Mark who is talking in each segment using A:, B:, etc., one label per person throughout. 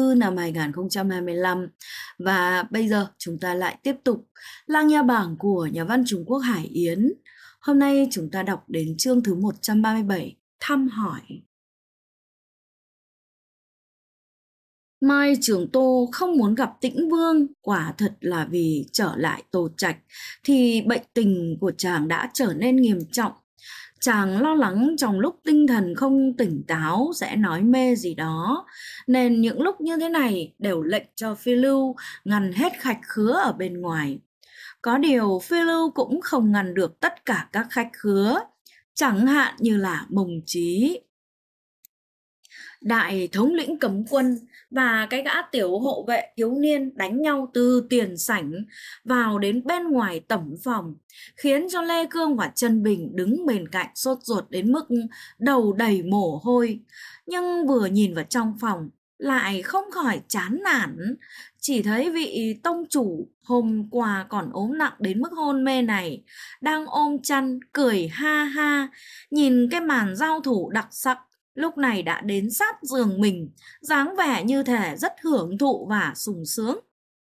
A: 4 năm 2025. Và bây giờ chúng ta lại tiếp tục Làng Nhà Bảng của nhà văn Trung Quốc Hải Yến. Hôm nay chúng ta đọc đến chương thứ 137, thăm hỏi. Mai Trường Tô không muốn gặp Tĩnh Vương, quả thật là vì trở lại Tô Trạch thì bệnh tình của chàng đã trở nên nghiêm trọng. Chàng lo lắng trong lúc tinh thần không tỉnh táo sẽ nói mê gì đó, nên những lúc như thế này đều lệnh cho Phi Lưu ngăn hết khách khứa ở bên ngoài. Có điều Phi Lưu cũng không ngăn được tất cả các khách khứa, chẳng hạn như là Mông Chí, đại thống lĩnh cấm quân, và cái gã tiểu hộ vệ thiếu niên đánh nhau từ tiền sảnh vào đến bên ngoài tẩm phòng, khiến cho Lê Cương và Trân Bình đứng bên cạnh sốt ruột đến mức đầu đầy mồ hôi. Nhưng vừa nhìn vào trong phòng lại không khỏi chán nản, chỉ thấy vị tông chủ hôm qua còn ốm nặng đến mức hôn mê này đang ôm chăn cười ha ha, nhìn cái màn giao thủ đặc sắc lúc này đã đến sát giường mình, dáng vẻ như thể rất hưởng thụ và sung sướng.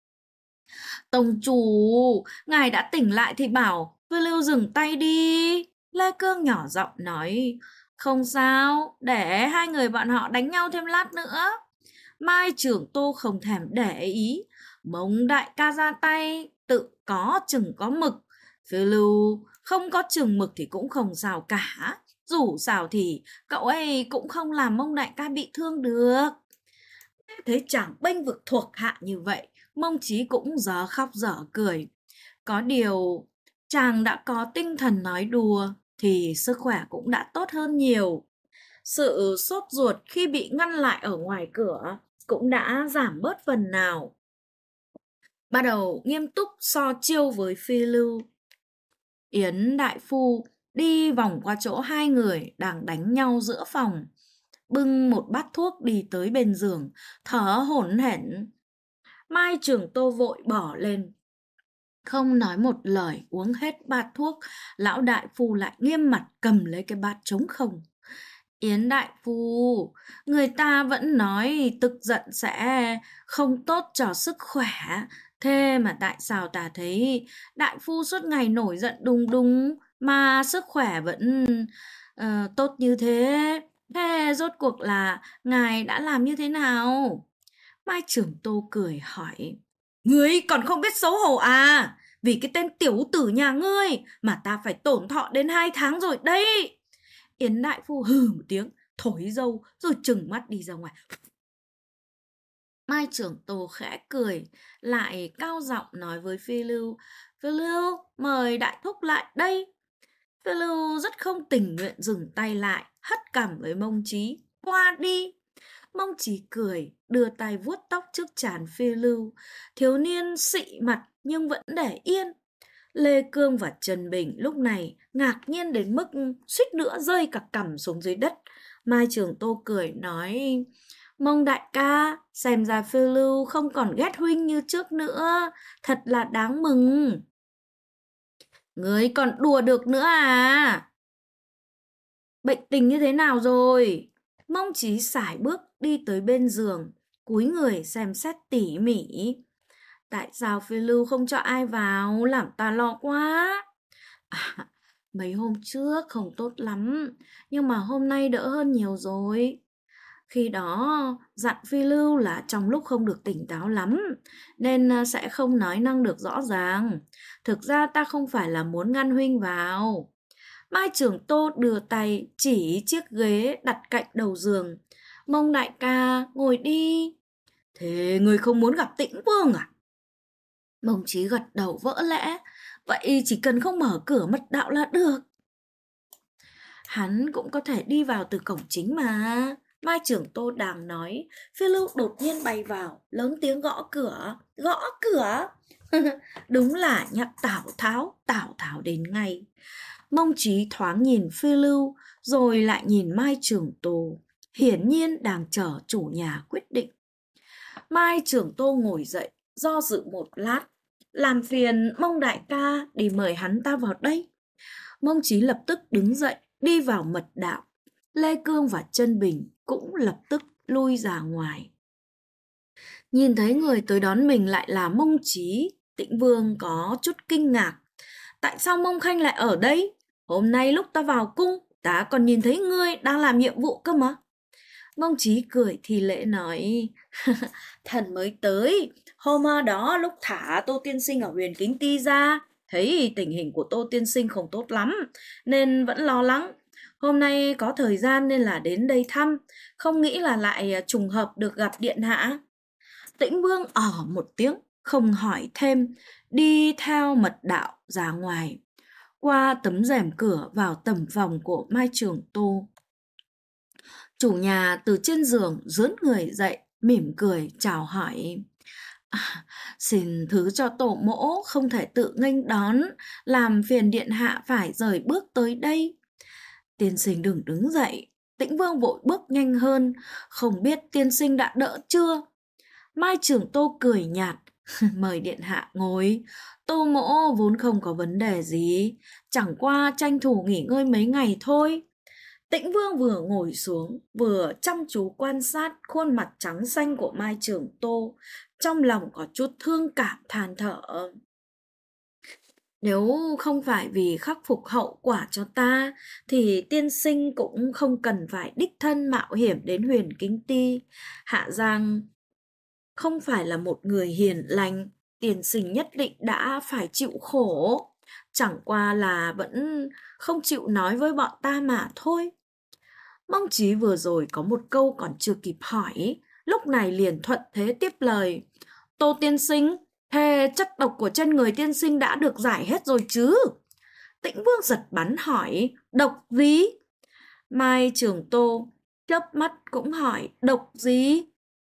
A: Tông chủ, ngài đã tỉnh lại thì bảo Phi Lưu dừng tay đi. Lê Cương nhỏ giọng nói. Không sao, để hai người bọn họ đánh nhau thêm lát nữa. Mai Trưởng Tô không thèm để ý. Mông đại ca ra tay, tự có chừng có mực. Phi Lưu không có chừng mực thì cũng không sao cả. Dù sao thì cậu ấy cũng không làm Mông đại ca bị thương được. Thấy chàng bênh vực thuộc hạ như vậy, Mông Chí cũng dở khóc dở cười. Có điều chàng đã có tinh thần nói đùa thì sức khỏe cũng đã tốt hơn nhiều. Sự sốt ruột khi bị ngăn lại ở ngoài cửa cũng đã giảm bớt phần nào. Bắt đầu nghiêm túc so chiêu với Phi Lưu. Yến đại phu đi vòng qua chỗ hai người đang đánh nhau giữa phòng, bưng một bát thuốc đi tới bên giường, thở hổn hển. Mai Trường Tô vội bỏ lên, không nói một lời uống hết bát thuốc. Lão đại phu lại nghiêm mặt cầm lấy cái bát trống không. Yến đại phu, người ta vẫn nói tức giận sẽ không tốt cho sức khỏe, thế mà tại sao ta thấy đại phu suốt ngày nổi giận đùng đùng mà sức khỏe vẫn tốt như thế? Thế rốt cuộc là ngài đã làm như thế nào? Mai Trưởng Tô cười hỏi. Ngươi còn không biết xấu hổ à? Vì cái tên tiểu tử nhà ngươi mà ta phải tổn thọ đến 2 tháng rồi đấy. Yến đại phu hừ một tiếng, thổi dâu rồi trừng mắt đi ra ngoài. Mai Trưởng Tô khẽ cười, lại cao giọng nói với Phi Lưu. Phi Lưu, mời đại thúc lại đây. Phi Lưu rất không tình nguyện dừng tay lại, hất cằm với Mông Chí. Qua đi. Mông Chí cười, đưa tay vuốt tóc trước trán Phi Lưu. Thiếu niên xị mặt nhưng vẫn để yên. Lê Cương và Trần Bình lúc này ngạc nhiên đến mức suýt nữa rơi cả cằm xuống dưới đất. Mai Trường Tô cười nói. Mông đại ca, xem ra Phi Lưu không còn ghét huynh như trước nữa. Thật là đáng mừng. Ngươi còn đùa được nữa à? Bệnh tình như thế nào rồi? Mông Chí sải bước đi tới bên giường, cúi người xem xét tỉ mỉ. Tại sao Phi Lưu không cho ai vào, làm ta lo quá. À, mấy hôm trước không tốt lắm, nhưng mà hôm nay đỡ hơn nhiều rồi. Khi đó dặn Phi Lưu là trong lúc không được tỉnh táo lắm, nên sẽ không nói năng được rõ ràng. Thực ra ta không phải là muốn ngăn huynh vào. Mai Trường Tô đưa tay chỉ chiếc ghế đặt cạnh đầu giường. Mông đại ca, ngồi đi. Thế người không muốn gặp Tĩnh Vương à? Mông Chí gật đầu vỡ lẽ. Vậy chỉ cần không mở cửa mật đạo là được. Hắn cũng có thể đi vào từ cổng chính mà. Mai Trưởng Tô đang nói, Phi Lưu đột nhiên bay vào, lớn tiếng gõ cửa. Gõ cửa? Đúng là nhắc Tào Tháo đến ngay. Mông Chí thoáng nhìn Phi Lưu, rồi lại nhìn Mai Trường Tô, hiển nhiên đang chờ chủ nhà quyết định. Mai Trường Tô ngồi dậy, do dự một lát. Làm phiền Mông đại ca đi mời hắn ta vào đây. Mông Chí lập tức đứng dậy, đi vào mật đạo. Lê Cương và Trân Bình cũng lập tức lui ra ngoài. Nhìn thấy người tới đón mình lại là Mông Chí, Tĩnh Vương có chút kinh ngạc. Tại sao Mông Khanh lại ở đây? Hôm nay lúc ta vào cung, ta còn nhìn thấy ngươi đang làm nhiệm vụ cơ mà. Mông Chí cười thì lễ nói, thần mới tới, hôm đó lúc thả Tô Tiên Sinh ở Huyền Kính Ti ra, thấy tình hình của Tô Tiên Sinh không tốt lắm, nên vẫn lo lắng. Hôm nay có thời gian nên là đến đây thăm, không nghĩ là lại trùng hợp được gặp điện hạ. Tĩnh Vương một tiếng, không hỏi thêm, đi theo mật đạo ra ngoài, qua tấm rèm cửa vào tầm phòng của Mai Trường Tô. Chủ nhà từ trên giường rướn người dậy, mỉm cười chào hỏi. À, xin thứ cho tổ mỗ không thể tự nghênh đón, làm phiền điện hạ phải rời bước tới đây. Tiên sinh đừng đứng dậy. Tĩnh Vương vội bước nhanh hơn, không biết tiên sinh đã đỡ chưa. Mai Trường Tô cười nhạt, mời điện hạ ngồi. Tô mỗ vốn không có vấn đề gì, chẳng qua tranh thủ nghỉ ngơi mấy ngày thôi. Tĩnh Vương vừa ngồi xuống, vừa chăm chú quan sát khuôn mặt trắng xanh của Mai Trường Tô, trong lòng có chút thương cảm than thở. Nếu không phải vì khắc phục hậu quả cho ta, thì tiên sinh cũng không cần phải đích thân mạo hiểm đến Huyền Kính Ti. Hạ Giang không phải là một người hiền lành, tiên sinh nhất định đã phải chịu khổ. Chẳng qua là vẫn không chịu nói với bọn ta mà thôi. Mong Chí vừa rồi có một câu còn chưa kịp hỏi, lúc này liền thuận thế tiếp lời. Tô tiên sinh, thế chất độc của trên người tiên sinh đã được giải hết rồi chứ? Tĩnh Vương giật bắn hỏi, độc gì? Mai Trường Tô chớp mắt cũng hỏi, độc gì?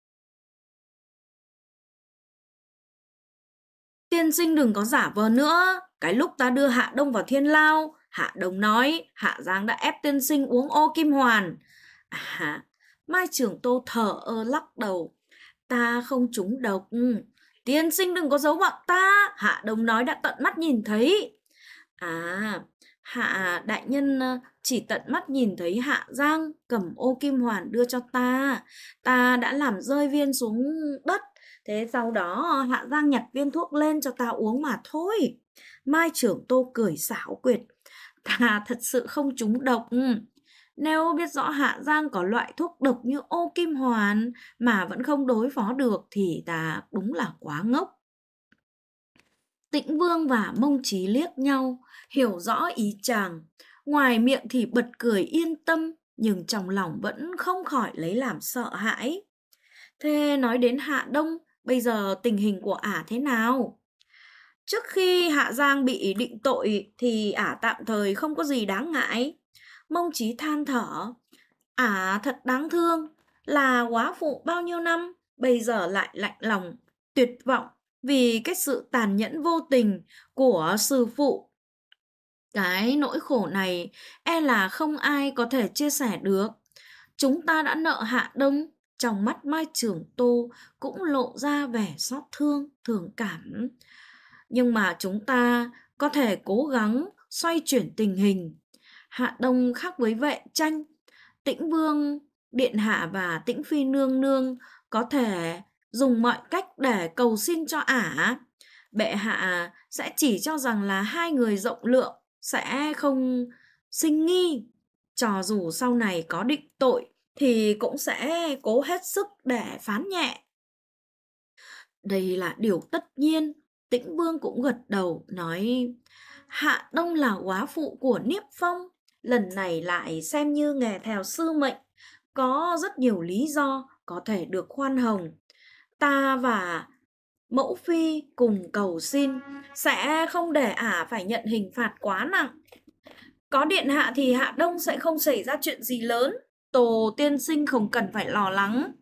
A: Tiên sinh đừng có giả vờ nữa, cái lúc ta đưa Hạ Đông vào Thiên Lao, Hạ Đông nói Hạ Giang đã ép tiên sinh uống ô kim hoàn. À, Mai Trường Tô thở ơ lắc đầu, ta không trúng độc. Tiên sinh đừng có giấu bọn ta, Hạ Đông nói đã tận mắt nhìn thấy. À, Hạ đại nhân chỉ tận mắt nhìn thấy Hạ Giang cầm ô kim hoàn đưa cho ta. Ta đã làm rơi viên xuống đất. Thế sau đó Hạ Giang nhặt viên thuốc lên cho ta uống mà thôi. Mai Trưởng Tô cười xảo quyệt. Ta thật sự không trúng độc. Nếu biết rõ Hạ Giang có loại thuốc độc như ô kim hoàn mà vẫn không đối phó được thì ta đúng là quá ngốc. Tĩnh Vương và Mông Chí liếc nhau, hiểu rõ ý chàng. Ngoài miệng thì bật cười yên tâm, nhưng trong lòng vẫn không khỏi lấy làm sợ hãi. Thế nói đến Hạ Đông, bây giờ tình hình của ả thế nào? Trước khi Hạ Giang bị định tội thì ả tạm thời không có gì đáng ngại. Mông Chí than thở, ả thật đáng thương, là góa phụ bao nhiêu năm, bây giờ lại lạnh lòng, tuyệt vọng vì cái sự tàn nhẫn vô tình của sư phụ. Cái nỗi khổ này e là không ai có thể chia sẻ được. Chúng ta đã nợ Hạ Đông. Trong mắt Mai Trường Tô cũng lộ ra vẻ xót thương, thương cảm. Nhưng mà chúng ta có thể cố gắng xoay chuyển tình hình. Hạ Đông khác với Vệ Tranh, Tĩnh Vương Điện Hạ và Tĩnh Phi Nương Nương có thể dùng mọi cách để cầu xin cho ả. Bệ hạ sẽ chỉ cho rằng là hai người rộng lượng, sẽ không sinh nghi. Cho dù sau này có định tội thì cũng sẽ cố hết sức để phán nhẹ. Đây là điều tất nhiên. Tĩnh Vương cũng gật đầu nói, Hạ Đông là góa phụ của Niếp Phong, lần này lại xem như nghề theo sư mệnh, có rất nhiều lý do có thể được khoan hồng. Ta và mẫu phi cùng cầu xin sẽ không để ả phải nhận hình phạt quá nặng. Có điện hạ thì Hạ Đông sẽ không xảy ra chuyện gì lớn. Tổ tiên sinh không cần phải lo lắng.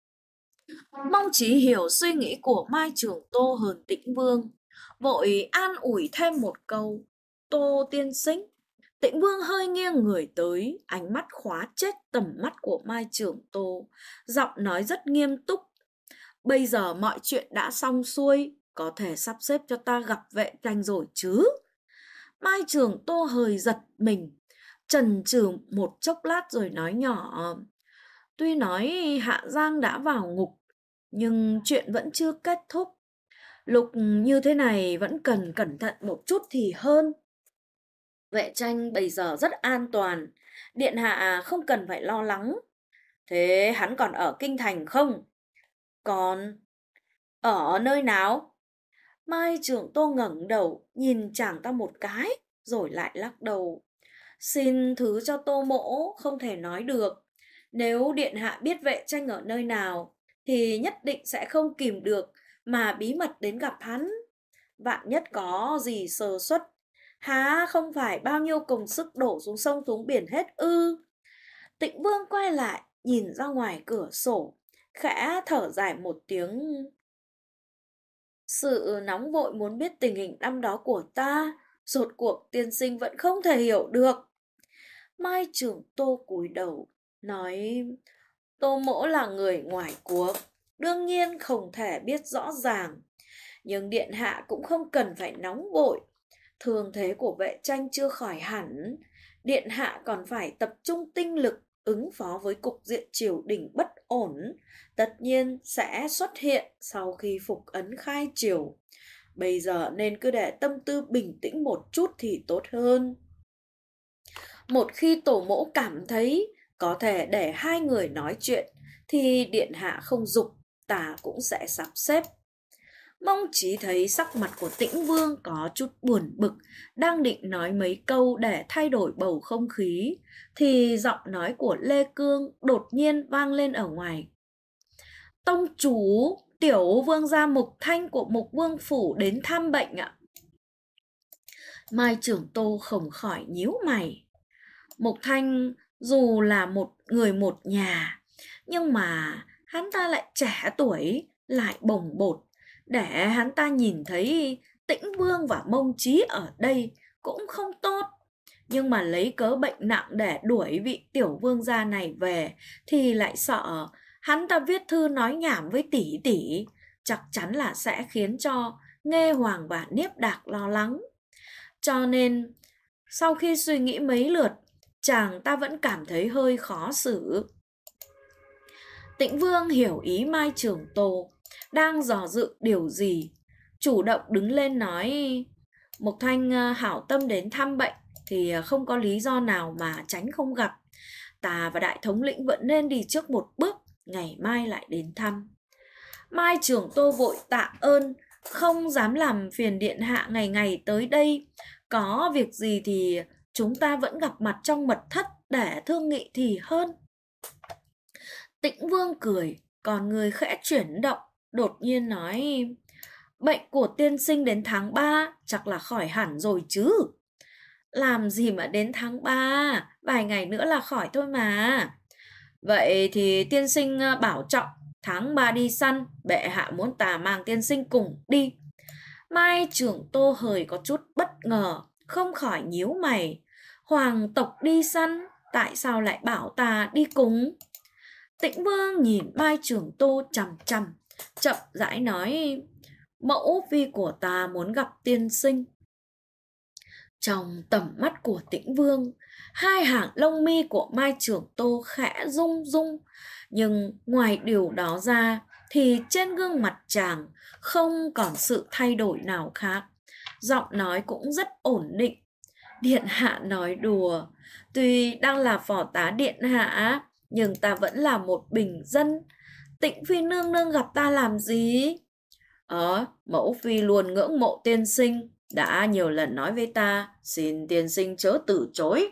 A: Mong chỉ hiểu suy nghĩ của Mai Trường Tô hơn Tĩnh Vương, vội an ủi thêm một câu. Tô tiên sinh. Tĩnh Vương hơi nghiêng người tới, ánh mắt khóa chết tầm mắt của Mai Trường Tô, giọng nói rất nghiêm túc. Bây giờ mọi chuyện đã xong xuôi, có thể sắp xếp cho ta gặp Vệ Tranh rồi chứ? Mai Trường Tô hơi giật mình, chần chừ một chốc lát rồi nói nhỏ. Tuy nói Hạ Giang đã vào ngục, Nhưng chuyện vẫn chưa kết thúc. Lúc như thế này vẫn cần cẩn thận một chút thì hơn. Vệ tranh bây giờ rất an toàn, điện hạ không cần phải lo lắng. Thế hắn còn ở kinh thành không? Còn ở nơi nào? Mai Trường Tô ngẩng đầu nhìn chàng ta một cái, rồi lại lắc đầu. Xin thứ cho Tô mỗ không thể nói được. Nếu điện hạ biết vệ tranh ở nơi nào, thì nhất định sẽ không kìm được mà bí mật đến gặp hắn. Vạn nhất có gì sơ suất, há không phải bao nhiêu công sức đổ xuống sông xuống biển hết ư? Tịnh Vương quay lại, nhìn ra ngoài cửa sổ, khẽ thở dài một tiếng. Sự nóng vội muốn biết tình hình năm đó của ta, rốt cuộc tiên sinh vẫn không thể hiểu được. Mai Trường Tô cúi đầu, nói: Tô mỗ là người ngoài cuộc, đương nhiên không thể biết rõ ràng. Nhưng điện hạ cũng không cần phải nóng vội. Thương thế của vệ tranh chưa khỏi hẳn, điện hạ còn phải tập trung tinh lực ứng phó với cục diện triều đình bất ổn, tất nhiên sẽ xuất hiện sau khi phục ấn khai triều. Bây giờ nên cứ để tâm tư bình tĩnh một chút thì tốt hơn. Một khi tổ mẫu cảm thấy có thể để hai người nói chuyện, thì điện hạ không giục, ta cũng sẽ sắp xếp. Mong Chí thấy sắc mặt của Tĩnh Vương có chút buồn bực, đang định nói mấy câu để thay đổi bầu không khí, thì giọng nói của Lê Cương đột nhiên vang lên ở ngoài. Tông chủ, tiểu vương gia Mục Thanh của Mục Vương Phủ đến thăm bệnh ạ. Mai Trưởng Tô không khỏi nhíu mày. Mục Thanh dù là một người một nhà, nhưng mà hắn ta lại trẻ tuổi, lại bồng bột. Để hắn ta nhìn thấy Tĩnh Vương và Mông Chí ở đây cũng không tốt. Nhưng mà lấy cớ bệnh nặng để đuổi vị tiểu vương gia này về, thì lại sợ hắn ta viết thư nói nhảm với tỷ tỷ, chắc chắn là sẽ khiến cho Nghê Hoàng và Niếp Đạc lo lắng. Cho nên sau khi suy nghĩ mấy lượt, chàng ta vẫn cảm thấy hơi khó xử. Tĩnh Vương hiểu ý Mai Trường Tô đang dò dự điều gì, chủ động đứng lên nói: Mục Thanh hảo tâm đến thăm bệnh thì không có lý do nào mà tránh không gặp. Ta và đại thống lĩnh vẫn nên đi trước một bước, ngày mai lại đến thăm. Mai Trường Tô vội tạ ơn, không dám làm phiền điện hạ ngày ngày tới đây. Có việc gì thì chúng ta vẫn gặp mặt trong mật thất để thương nghị thì hơn. Tĩnh Vương cười, còn người khẽ chuyển động, đột nhiên nói: Bệnh của tiên sinh đến tháng 3 chắc là khỏi hẳn rồi chứ. Làm gì mà đến tháng 3, vài ngày nữa là khỏi thôi mà. Vậy thì tiên sinh bảo trọng, tháng 3 đi săn, bệ hạ muốn ta mang tiên sinh cùng đi. Mai Trường Tô hời có chút bất ngờ, không khỏi nhíu mày. Hoàng tộc đi săn, tại sao lại bảo ta đi cùng? Tĩnh Vương nhìn Mai Trường Tô chằm chằm, chậm rãi nói: Mẫu phi của ta muốn gặp tiên sinh. Trong tầm mắt của Tĩnh Vương, hai hàng lông mi của Mai Trường Tô khẽ rung rung, nhưng ngoài điều đó ra thì trên gương mặt chàng không còn sự thay đổi nào khác. Giọng nói cũng rất ổn định. Điện hạ nói đùa, tuy đang là phò tá điện hạ, nhưng ta vẫn là một bình dân. Tĩnh phi nương nương gặp ta làm gì? Mẫu phi luôn ngưỡng mộ tiên sinh, đã nhiều lần nói với ta, xin tiên sinh chớ từ chối.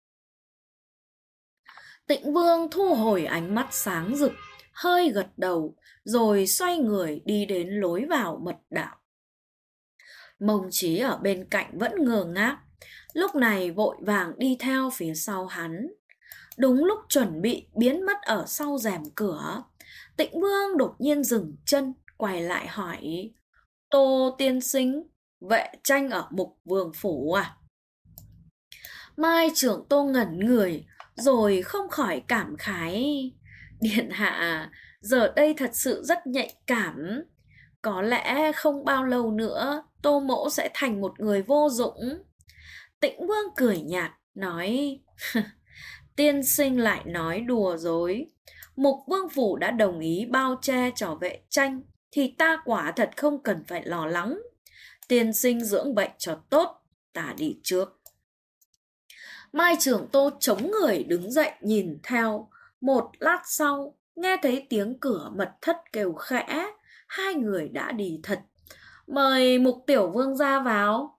A: Tĩnh Vương thu hồi ánh mắt sáng rực, hơi gật đầu, rồi xoay người đi đến lối vào mật đạo. Mông Chí ở bên cạnh vẫn ngơ ngác, lúc này vội vàng đi theo phía sau hắn. Đúng lúc chuẩn bị biến mất ở sau rèm cửa, Tĩnh Vương đột nhiên dừng chân, quay lại hỏi: Tô tiên sinh, vệ tranh ở Mục Vương Phủ à? Mai Trường Tô ngẩn người, rồi không khỏi cảm khái: Điện hạ, giờ đây thật sự rất nhạy cảm. Có lẽ không bao lâu nữa, Tô mỗ sẽ thành một người vô dụng. Tĩnh Vương cười nhạt, nói: Tiên sinh lại nói đùa dối. Mục vương phủ đã đồng ý bao che cho vệ tranh, thì ta quả thật không cần phải lo lắng. Tiên sinh dưỡng bệnh cho tốt, ta đi trước. Mai Trưởng Tô chống người đứng dậy nhìn theo. Một lát sau, nghe thấy tiếng cửa mật thất kêu khẽ, hai người đã đi thật. Mời Mục tiểu vương ra vào.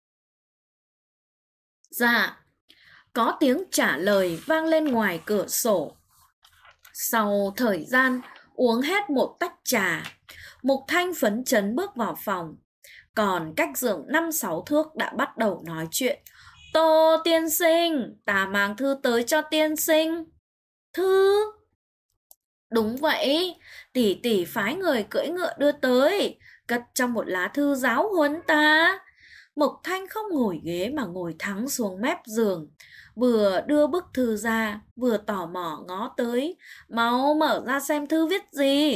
A: Dạ. Có tiếng trả lời vang lên ngoài cửa sổ. Sau thời gian uống hết một tách trà, Mục Thanh phấn chấn bước vào phòng. Còn cách giường 5-6 thước đã bắt đầu nói chuyện. Tô tiên sinh, ta mang thư tới cho tiên sinh. Thư? Đúng vậy, tỷ tỷ phái người cưỡi ngựa đưa tới, cất trong một lá thư giáo huấn ta. Mục Thanh không ngồi ghế mà ngồi thẳng xuống mép giường, vừa đưa bức thư ra, vừa tò mò ngó tới. Mau mở ra xem thư viết gì.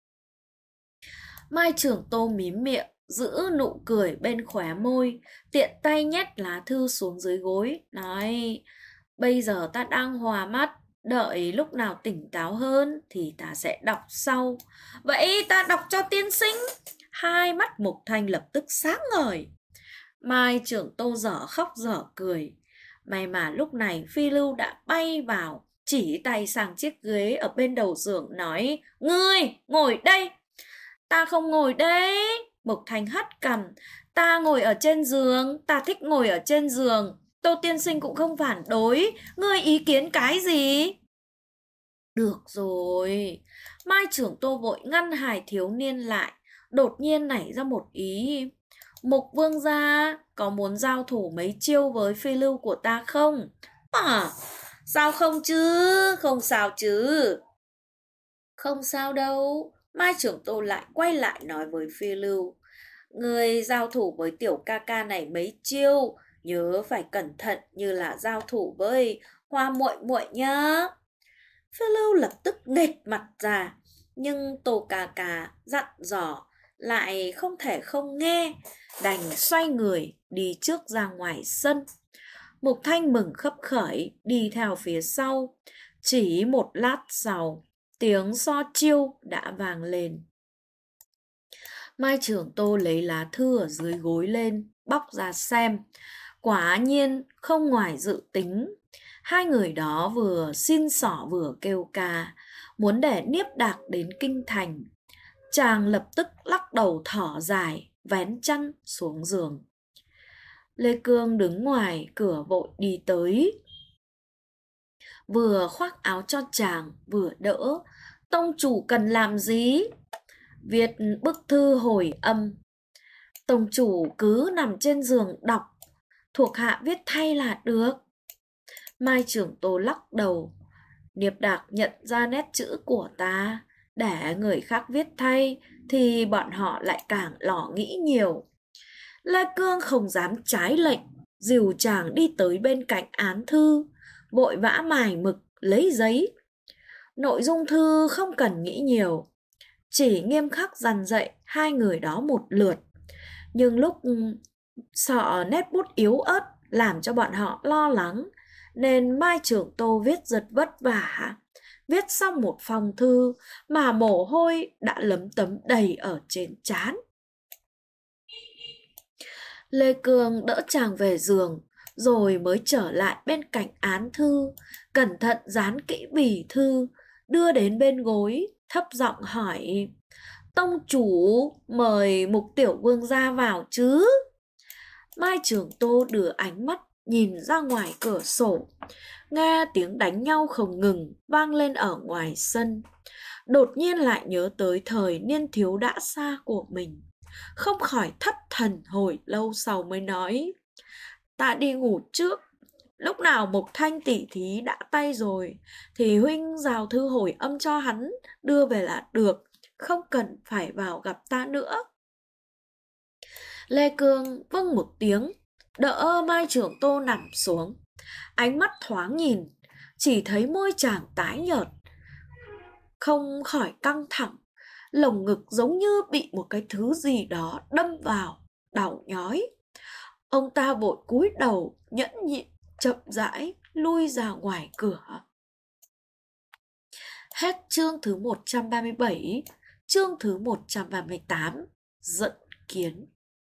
A: Mai Trưởng Tô mím miệng, giữ nụ cười bên khóe môi, tiện tay nhét lá thư xuống dưới gối, nói: Bây giờ ta đang hòa mắt, đợi lúc nào tỉnh táo hơn thì ta sẽ đọc sau. Vậy ta đọc cho tiên sinh. Hai mắt Mục Thanh lập tức sáng ngời. Mai Trưởng Tô dở khóc dở cười. May mà lúc này Phi Lưu đã bay vào, chỉ tay sang chiếc ghế ở bên đầu giường, nói: Ngươi ngồi đây. Ta không ngồi đây. Mục Thanh hất cằm. Ta ngồi ở trên giường, ta thích ngồi ở trên giường. Tô tiên sinh cũng không phản đối, ngươi ý kiến cái gì? Được rồi. Mai Trưởng Tô vội ngăn Hải thiếu niên lại, đột nhiên nảy ra một ý. Mục vương gia có muốn giao thủ mấy chiêu với Phi Lưu của ta không? À, sao không chứ? Không sao chứ? Không sao đâu. Mai Trưởng Tô lại quay lại nói với Phi Lưu. Người giao thủ với tiểu ca ca này mấy chiêu, nhớ phải cẩn thận như là giao thủ với Hoa muội muội nhá. Phi Lưu lập tức nghệt mặt ra, nhưng Tô ca ca dặn dò lại không thể không nghe, đành xoay người đi trước ra ngoài sân. Mục Thanh mừng khấp khởi đi theo phía sau. Chỉ một lát sau, tiếng so chiêu đã vang lên. Mai Trưởng Tô lấy lá thư ở dưới gối lên, bóc ra xem. Quả nhiên không ngoài dự tính. Hai người đó vừa xin xỏ vừa kêu ca, muốn để Niếp Đạc đến kinh thành. Chàng lập tức lắc đầu thở dài, vén chăn xuống giường. Lê Cương đứng ngoài cửa vội đi tới, vừa khoác áo cho chàng vừa đỡ. Tông chủ cần làm gì? Viết bức thư hồi âm. Tông chủ cứ nằm trên giường đọc, thuộc hạ viết thay là được. Mai Trưởng Tô lắc đầu. Niếp Đạc nhận ra nét chữ của ta, để người khác viết thay thì bọn họ lại càng lo nghĩ nhiều. Lê Cương không dám trái lệnh, dìu chàng đi tới bên cạnh án thư, vội vã mài mực lấy giấy. Nội dung thư không cần nghĩ nhiều, chỉ nghiêm khắc dằn dạy hai người đó một lượt. Nhưng lúc sợ nét bút yếu ớt làm cho bọn họ lo lắng, nên Mai Trưởng Tô viết rất vất vả. Viết xong một phong thư mà mồ hôi đã lấm tấm đầy ở trên trán. Lê Cương đỡ chàng về giường, rồi mới trở lại bên cạnh án thư, cẩn thận dán kỹ bì thư, đưa đến bên gối, thấp giọng hỏi: Tông chủ mời Mục tiểu vương ra vào chứ? Mai Trưởng Tô đưa ánh mắt nhìn ra ngoài cửa sổ, nghe tiếng đánh nhau không ngừng vang lên ở ngoài sân. Đột nhiên lại nhớ tới thời niên thiếu đã xa của mình, không khỏi thất thần hồi lâu sau mới nói: Ta đi ngủ trước. Lúc nào Mục Thanh tỷ thí đã tay rồi thì huynh giao thư hồi âm cho hắn đưa về là được, không cần phải vào gặp ta nữa. Lê Cương vâng một tiếng, đỡ Mai Trưởng Tô nằm xuống. Ánh mắt thoáng nhìn, chỉ thấy môi chàng tái nhợt, không khỏi căng thẳng, lồng ngực giống như bị một cái thứ gì đó đâm vào, đau nhói. Ông ta vội cúi đầu nhẫn nhịn chậm rãi lui ra ngoài cửa. Hết chương thứ 137, chương thứ 138, dẫn kiến.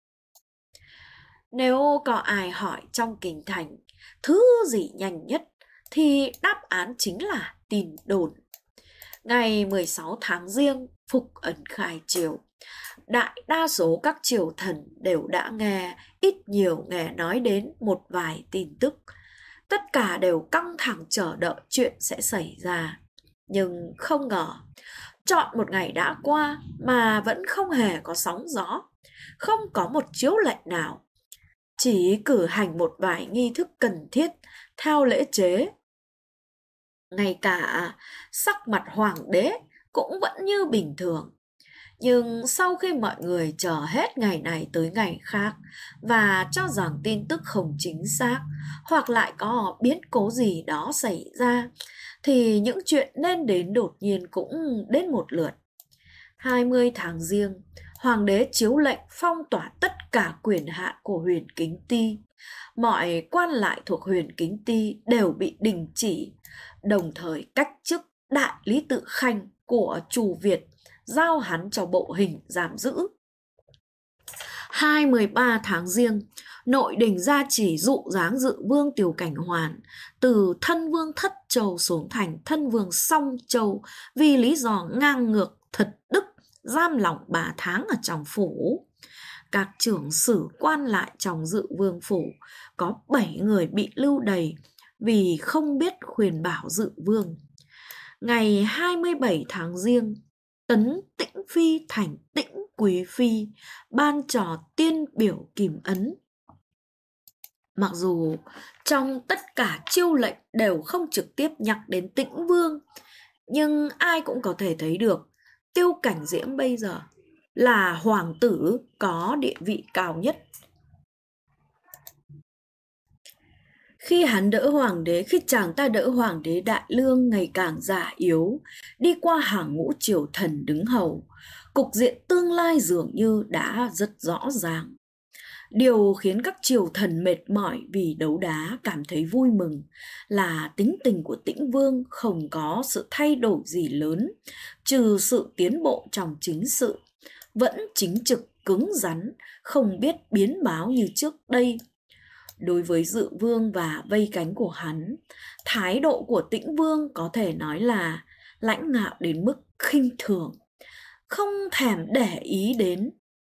A: Nếu có ai hỏi trong kinh thành thứ gì nhanh nhất thì đáp án chính là tin đồn. Ngày 16 tháng Giêng, Phục ấn khai triều. Đại đa số các triều thần đều đã nghe, ít nhiều nghe nói đến một vài tin tức. Tất cả đều căng thẳng chờ đợi chuyện sẽ xảy ra. Nhưng không ngờ, trọn một ngày đã qua mà vẫn không hề có sóng gió, không có một chiếu lệnh nào. Chỉ cử hành một vài nghi thức cần thiết theo lễ chế. Ngay cả sắc mặt hoàng đế cũng vẫn như bình thường. Nhưng sau khi mọi người chờ hết ngày này tới ngày khác và cho rằng tin tức không chính xác hoặc lại có biến cố gì đó xảy ra, thì những chuyện nên đến đột nhiên cũng đến một lượt. 20 tháng Giêng, hoàng đế chiếu lệnh phong tỏa tất cả quyền hạn của Huyền Kính Ty. Mọi quan lại thuộc Huyền Kính Ty đều bị đình chỉ, đồng thời cách chức đại lý tự khanh của Trù Việt, giao hắn cho bộ hình giam giữ. 23 tháng Giêng, nội đình ra chỉ dụ dáng dự vương Tiểu Cảnh Hoàn từ thân vương Thất Châu xuống thành thân vương Song Châu vì lý do ngang ngược thật đức, giam lỏng 3 tháng ở trong phủ. Các trưởng sử quan lại trong dự vương phủ có 7 người bị lưu đày vì không biết khuyên bảo dự vương. Ngày 27 tháng Giêng, tấn Tĩnh Phi thành Tĩnh Quý Phi, ban trò tiên biểu kìm ấn. Mặc dù trong tất cả chiêu lệnh đều không trực tiếp nhắc đến Tĩnh Vương, nhưng ai cũng có thể thấy được Tiêu Cảnh Diễm bây giờ là hoàng tử có địa vị cao nhất. Khi chàng ta đỡ hoàng đế Đại Lương ngày càng già yếu, đi qua hàng ngũ triều thần đứng hầu, cục diện tương lai dường như đã rất rõ ràng. Điều khiến các triều thần mệt mỏi vì đấu đá cảm thấy vui mừng là tính tình của Tĩnh Vương không có sự thay đổi gì lớn, trừ sự tiến bộ trong chính sự, vẫn chính trực cứng rắn, không biết biến báo như trước đây. Đối với Dự Vương và vây cánh của hắn, thái độ của Tĩnh Vương có thể nói là lãnh ngạo đến mức khinh thường, không thèm để ý đến.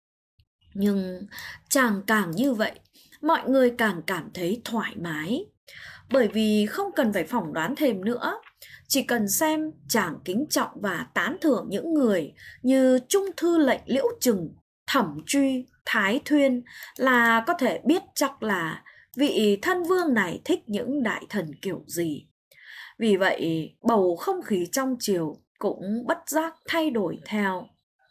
A: Nhưng chàng càng như vậy, mọi người càng cảm thấy thoải mái, bởi vì không cần phải phỏng đoán thêm nữa. Chỉ cần xem chàng kính trọng và tán thưởng những người như Trung Thư lệnh Liễu Trừng, Thẩm Truy, Thái Thuyên là có thể biết chắc là vị thân vương này thích những đại thần kiểu gì. Vì vậy, bầu không khí trong triều cũng bất giác thay đổi theo.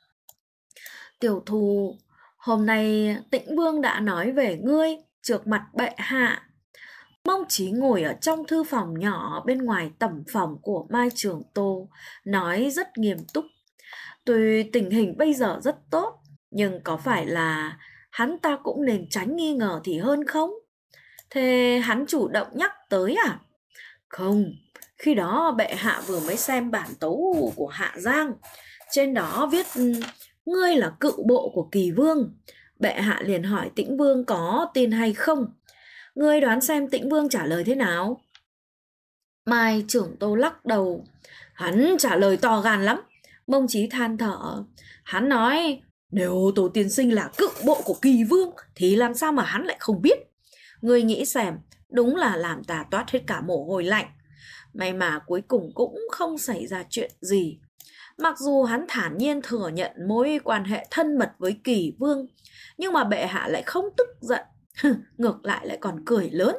A: Tiểu Thù, hôm nay Tĩnh Vương đã nói về ngươi trước mặt bệ hạ. Mông Chí ngồi ở trong thư phòng nhỏ bên ngoài tẩm phòng của Mai Trường Tô, nói rất nghiêm túc. Tuy tình hình bây giờ rất tốt, nhưng có phải là hắn ta cũng nên tránh nghi ngờ thì hơn không? Thế hắn chủ động nhắc tới à? Không, khi đó bệ hạ vừa mới xem bản tấu của Hạ Giang. Trên đó viết ngươi là cựu bộ của Kỳ Vương. Bệ hạ liền hỏi Tĩnh Vương có tin hay không. Ngươi đoán xem Tĩnh Vương trả lời thế nào? Mai Trưởng Tô lắc đầu. Hắn trả lời to gan lắm. Mông Chí than thở. Hắn nói, nếu tổ tiên sinh là cựu bộ của Kỳ Vương thì làm sao mà hắn lại không biết. Ngươi nghĩ xem, đúng là làm ta toát hết cả mồ hôi lạnh. May mà cuối cùng cũng không xảy ra chuyện gì. Mặc dù hắn thản nhiên thừa nhận mối quan hệ thân mật với Kỳ Vương, nhưng mà bệ hạ lại không tức giận, ngược lại còn cười lớn.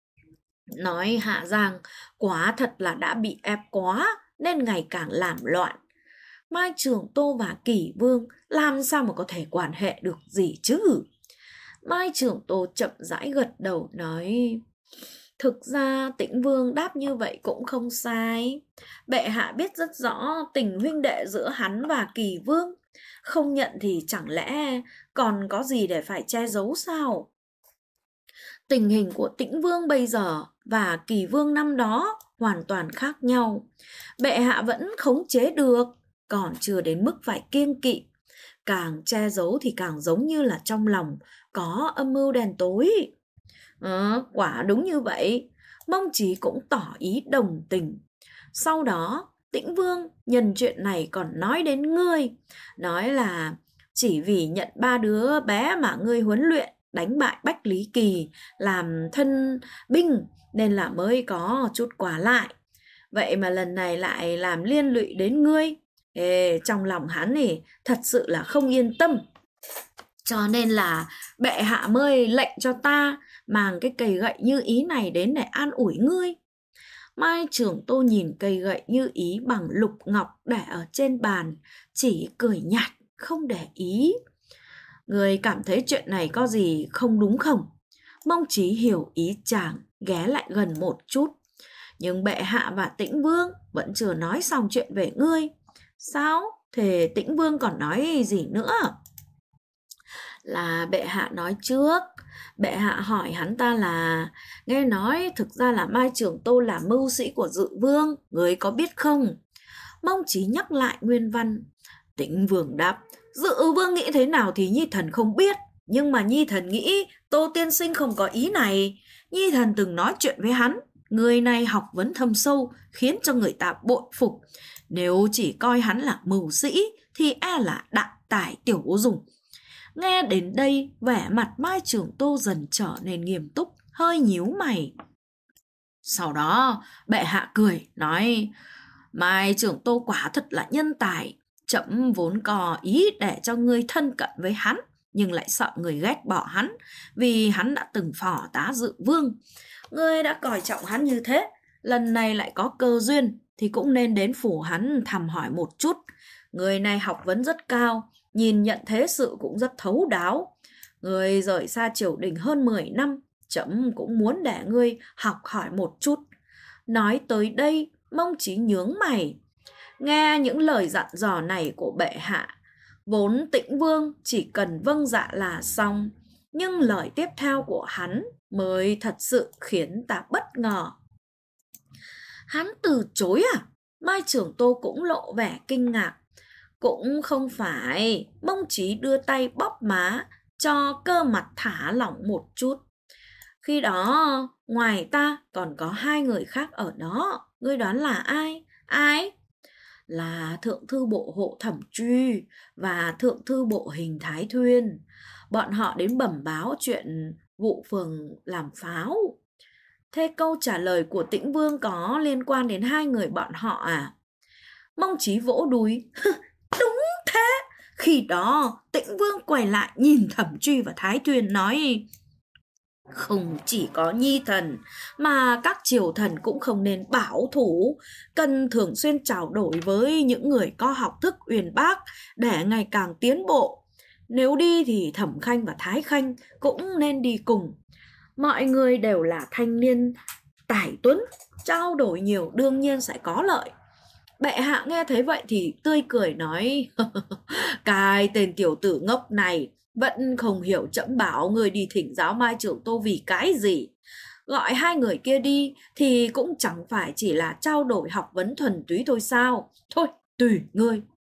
A: Nói Hạ Giang quá thật là đã bị ép quá nên ngày càng làm loạn. Mai Trường Tô và Kỳ Vương làm sao mà có thể quan hệ được gì chứ? Mai Trường Tô chậm rãi gật đầu nói, thực ra Tĩnh Vương đáp như vậy cũng không sai. Bệ hạ biết rất rõ tình huynh đệ giữa hắn và Kỳ Vương. Không nhận thì chẳng lẽ còn có gì để phải che giấu sao? Tình hình của Tĩnh Vương bây giờ và Kỳ Vương năm đó hoàn toàn khác nhau. Bệ hạ vẫn khống chế được, còn chưa đến mức phải kiêng kỵ. Càng che giấu thì càng giống như là trong lòng có âm mưu đen tối. Quả đúng như vậy. Mông Chí cũng tỏ ý đồng tình. Sau đó, Tĩnh Vương nhân chuyện này còn nói đến ngươi, nói là chỉ vì nhận 3 đứa bé mà ngươi huấn luyện đánh bại Bách Lý Kỳ làm thân binh nên là mới có chút quả lại. Vậy mà lần này lại làm liên lụy đến ngươi. Trong lòng hắn thì thật sự là không yên tâm. Cho nên là bệ hạ mới lệnh cho ta mang cái cây gậy như ý này đến để an ủi ngươi. Mai Trưởng Tô nhìn cây gậy như ý bằng lục ngọc để ở trên bàn, chỉ cười nhạt, không để ý. Người cảm thấy chuyện này có gì không đúng không? Mông Chí hiểu ý chàng, ghé lại gần một chút. Nhưng bệ hạ và Tĩnh Vương vẫn chưa nói xong chuyện về ngươi. Sao? Thế Tĩnh Vương còn nói gì nữa? Là bệ hạ nói trước. Bệ hạ hỏi hắn ta là nghe nói thực ra là Mai Trưởng Tô là mưu sĩ của Dự Vương, người có biết không? Mông Chí nhắc lại nguyên văn. Tĩnh Vương đáp, Dự Vương nghĩ thế nào thì Nhi thần không biết, nhưng mà Nhi thần nghĩ Tô tiên sinh không có ý này. Nhi thần từng nói chuyện với hắn, người này học vấn thâm sâu, khiến cho người ta bội phục. Nếu chỉ coi hắn là mưu sĩ thì e là đại tài tiểu dùng. Nghe đến đây, vẻ mặt Mai Trưởng Tô dần trở nên nghiêm túc, hơi nhíu mày. Sau đó, bệ hạ cười, nói, Mai Trưởng Tô quả thật là nhân tài. Trẫm vốn có ý để cho ngươi thân cận với hắn, nhưng lại sợ người ghét bỏ hắn, vì hắn đã từng phò tá Dự Vương. Ngươi đã coi trọng hắn như thế, lần này lại có cơ duyên, thì cũng nên đến phủ hắn thăm hỏi một chút. Người này học vấn rất cao, nhìn nhận thế sự cũng rất thấu đáo. Người rời xa triều đình hơn 10 năm, trẫm cũng muốn để ngươi học hỏi một chút. Nói tới đây, Mông Chí nhướng mày. Nghe những lời dặn dò này của bệ hạ, vốn Tĩnh Vương chỉ cần vâng dạ là xong, nhưng lời tiếp theo của hắn mới thật sự khiến ta bất ngờ. Hắn từ chối à? Mai Trưởng Tô cũng lộ vẻ kinh ngạc. Cũng không phải. Mông Chí đưa tay bóp má, cho cơ mặt thả lỏng một chút. Khi đó, ngoài ta còn có 2 người khác ở đó. Ngươi đoán là ai? Ai? Là Thượng thư bộ Hộ Thẩm Truy và Thượng thư bộ Hình Thái Thuyên. Bọn họ đến bẩm báo chuyện vụ phường làm pháo. Thế câu trả lời của Tĩnh Vương có liên quan đến 2 người bọn họ à? Mông Chí vỗ đùi. Đúng thế. Khi đó Tĩnh Vương quay lại nhìn Thẩm Truy và Thái Thuyên nói, không chỉ có Nhi thần mà các triều thần cũng không nên bảo thủ, cần thường xuyên trao đổi với những người có học thức uyên bác để ngày càng tiến bộ. Nếu đi thì Thẩm Khanh và Thái Khanh cũng nên đi cùng. Mọi người đều là thanh niên tài tuấn, trao đổi nhiều đương nhiên sẽ có lợi. Bệ hạ nghe thấy vậy thì tươi cười nói, cái tên tiểu tử ngốc này vẫn không hiểu trẫm bảo người đi thỉnh giáo Mai Trưởng Tô vì cái gì. Gọi 2 người kia đi thì cũng chẳng phải chỉ là trao đổi học vấn thuần túy thôi sao. Thôi, tùy ngươi.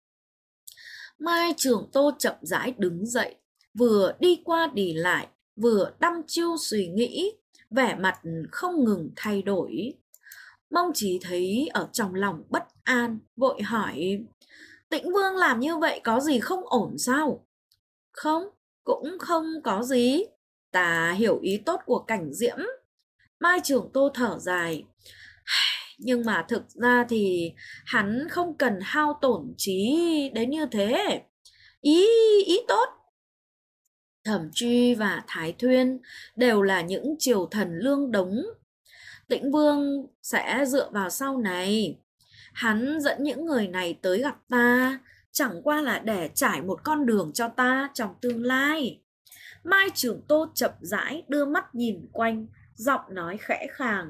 A: Mai Trưởng Tô chậm rãi đứng dậy, vừa đi qua đi lại, vừa đăm chiêu suy nghĩ, vẻ mặt không ngừng thay đổi. Mông Chí thấy ở trong lòng bất an, vội hỏi, Tĩnh Vương làm như vậy có gì không ổn sao? Không, cũng không có gì. Ta hiểu ý tốt của Cảnh Diễm. Mai Trưởng Tô thở dài. Nhưng mà thực ra thì hắn không cần hao tổn trí đến như thế. Ý tốt. Thẩm Truy và Thái Thuyên đều là những triều thần lương đống. Tĩnh Vương sẽ dựa vào sau này. Hắn dẫn những người này tới gặp ta, chẳng qua là để trải một con đường cho ta trong tương lai. Mai Trưởng Tô chậm rãi đưa mắt nhìn quanh, giọng nói khẽ khàng.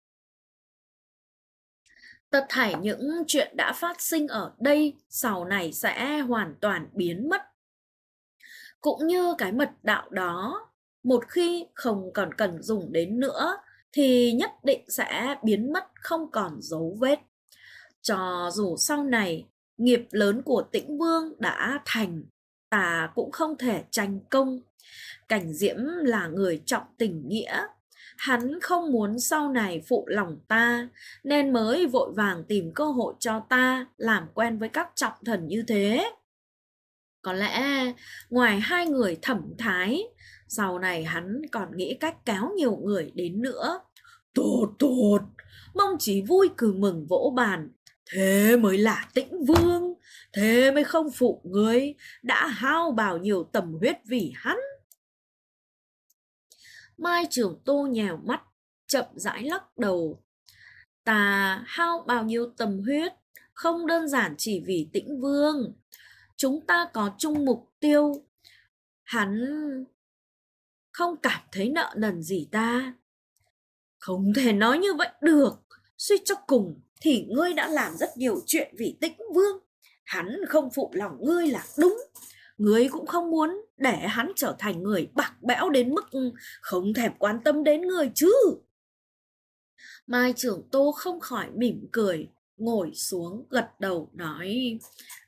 A: Tất thảy những chuyện đã phát sinh ở đây sau này sẽ hoàn toàn biến mất. Cũng như cái mật đạo đó, một khi không còn cần dùng đến nữa thì nhất định sẽ biến mất không còn dấu vết. Cho dù sau này nghiệp lớn của Tĩnh Vương đã thành, ta cũng không thể tranh công. Cảnh Diễm là người trọng tình nghĩa, hắn không muốn sau này phụ lòng ta, nên mới vội vàng tìm cơ hội cho ta làm quen với các trọng thần như thế. Có lẽ ngoài hai người Thẩm Thái, sau này hắn còn nghĩ cách kéo nhiều người đến nữa. Tốt tốt, Mông Chí vui cười mừng vỗ bàn. Thế mới là Tĩnh Vương, thế mới không phụ ngươi, đã hao bao nhiêu tầm huyết vì hắn. Mai Trường Tô nhèo mắt, chậm rãi lắc đầu. Ta hao bao nhiêu tầm huyết, không đơn giản chỉ vì Tĩnh Vương. Chúng ta có chung mục tiêu. Hắn không cảm thấy nợ nần gì ta. Không thể nói như vậy được. Suy cho cùng thì ngươi đã làm rất nhiều chuyện vì Tĩnh Vương. Hắn không phụ lòng ngươi là đúng. Ngươi cũng không muốn để hắn trở thành người bạc bẽo đến mức không thèm quan tâm đến ngươi chứ. Mai Trưởng Tô không khỏi mỉm cười, ngồi xuống gật đầu nói.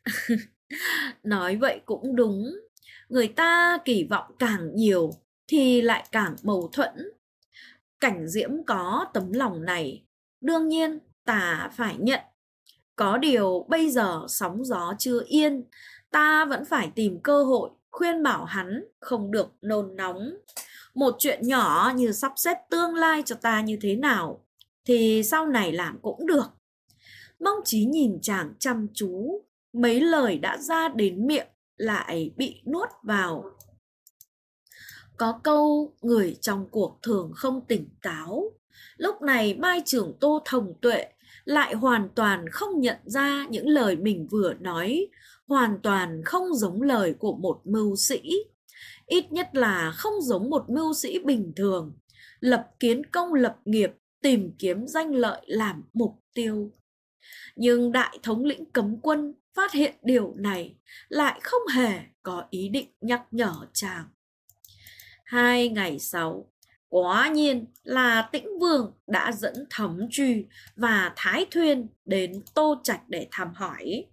A: Nói vậy cũng đúng. Người ta kỳ vọng càng nhiều thì lại càng mâu thuẫn. Cảnh Diễm có tấm lòng này, đương nhiên ta phải nhận. Có điều bây giờ sóng gió chưa yên, ta vẫn phải tìm cơ hội khuyên bảo hắn không được nôn nóng. Một chuyện nhỏ như sắp xếp tương lai cho ta như thế nào thì sau này làm cũng được. Mông Chí nhìn chàng chăm chú, mấy lời đã ra đến miệng lại bị nuốt vào. Có câu người trong cuộc thường không tỉnh táo. Lúc này Mai Trường Tô thông tuệ lại hoàn toàn không nhận ra những lời mình vừa nói, hoàn toàn không giống lời của một mưu sĩ. Ít nhất là không giống một mưu sĩ bình thường, lập kiến công lập nghiệp, tìm kiếm danh lợi làm mục tiêu. Nhưng đại thống lĩnh cấm quân phát hiện điều này lại không hề có ý định nhắc nhở chàng. 2 ngày sau, quả nhiên là Tĩnh Vương đã dẫn Thẩm Truy và Thái Thuyên đến Tô Trạch để thăm hỏi.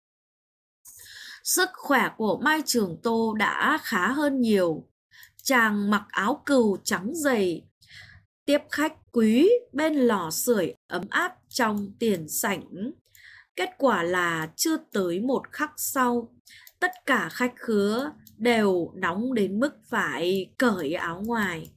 A: Sức khỏe của Mai Trường Tô đã khá hơn nhiều. Chàng mặc áo cừu trắng dày, tiếp khách quý bên lò sưởi ấm áp trong tiền sảnh. Kết quả là chưa tới một khắc sau, tất cả khách khứa đều nóng đến mức phải cởi áo ngoài.